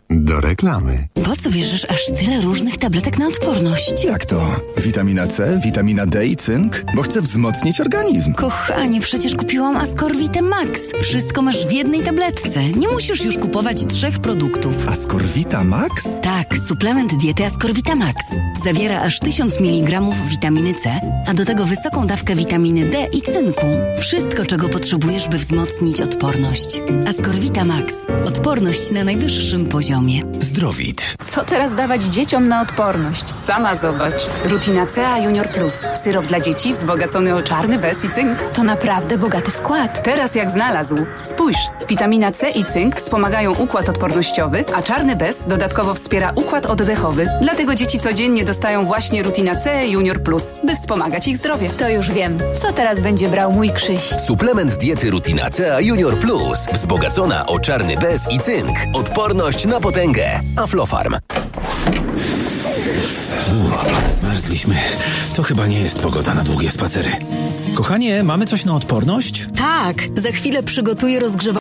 Speaker 16: Do reklamy.
Speaker 17: Po co bierzesz aż tyle różnych tabletek na odporność?
Speaker 18: Jak to? Witamina C, witamina D i cynk? Bo chcę wzmocnić organizm.
Speaker 17: Kochanie, przecież kupiłam Ascorvitę Max. Wszystko masz w jednej tabletce. Nie musisz już kupować 3 produktów.
Speaker 18: Ascorvita Max?
Speaker 17: Tak, suplement diety Ascorvita Max. Zawiera aż 1000 mg witaminy C, a do tego wysoką dawkę witaminy D i cynku. Wszystko, czego potrzebujesz, by wzmocnić odporność. Ascorvita Max. Odporność na najwyższym poziomie.
Speaker 18: Zdrowit.
Speaker 19: Co teraz dawać dzieciom na odporność? Sama zobacz. Rutina C Junior Plus. Syrop dla dzieci wzbogacony o czarny bez i cynk. To naprawdę bogaty skład. Teraz jak znalazł. Spójrz, witamina C i cynk wspomagają układ odpornościowy, a czarny bez dodatkowo wspiera układ oddechowy. Dlatego dzieci codziennie dostają właśnie Rutina C Junior Plus, by wspomagać ich zdrowie. To już wiem. Co teraz będzie brał mój Krzyś?
Speaker 20: Suplement diety Rutina C Junior Plus. Wzbogacona o czarny bez i cynk. Odporność na potęgę. Aflofarm.
Speaker 27: Zmarzliśmy. To chyba nie jest pogoda na długie spacery. Kochanie, mamy coś na odporność?
Speaker 17: Tak, za chwilę przygotuję rozgrzewanie.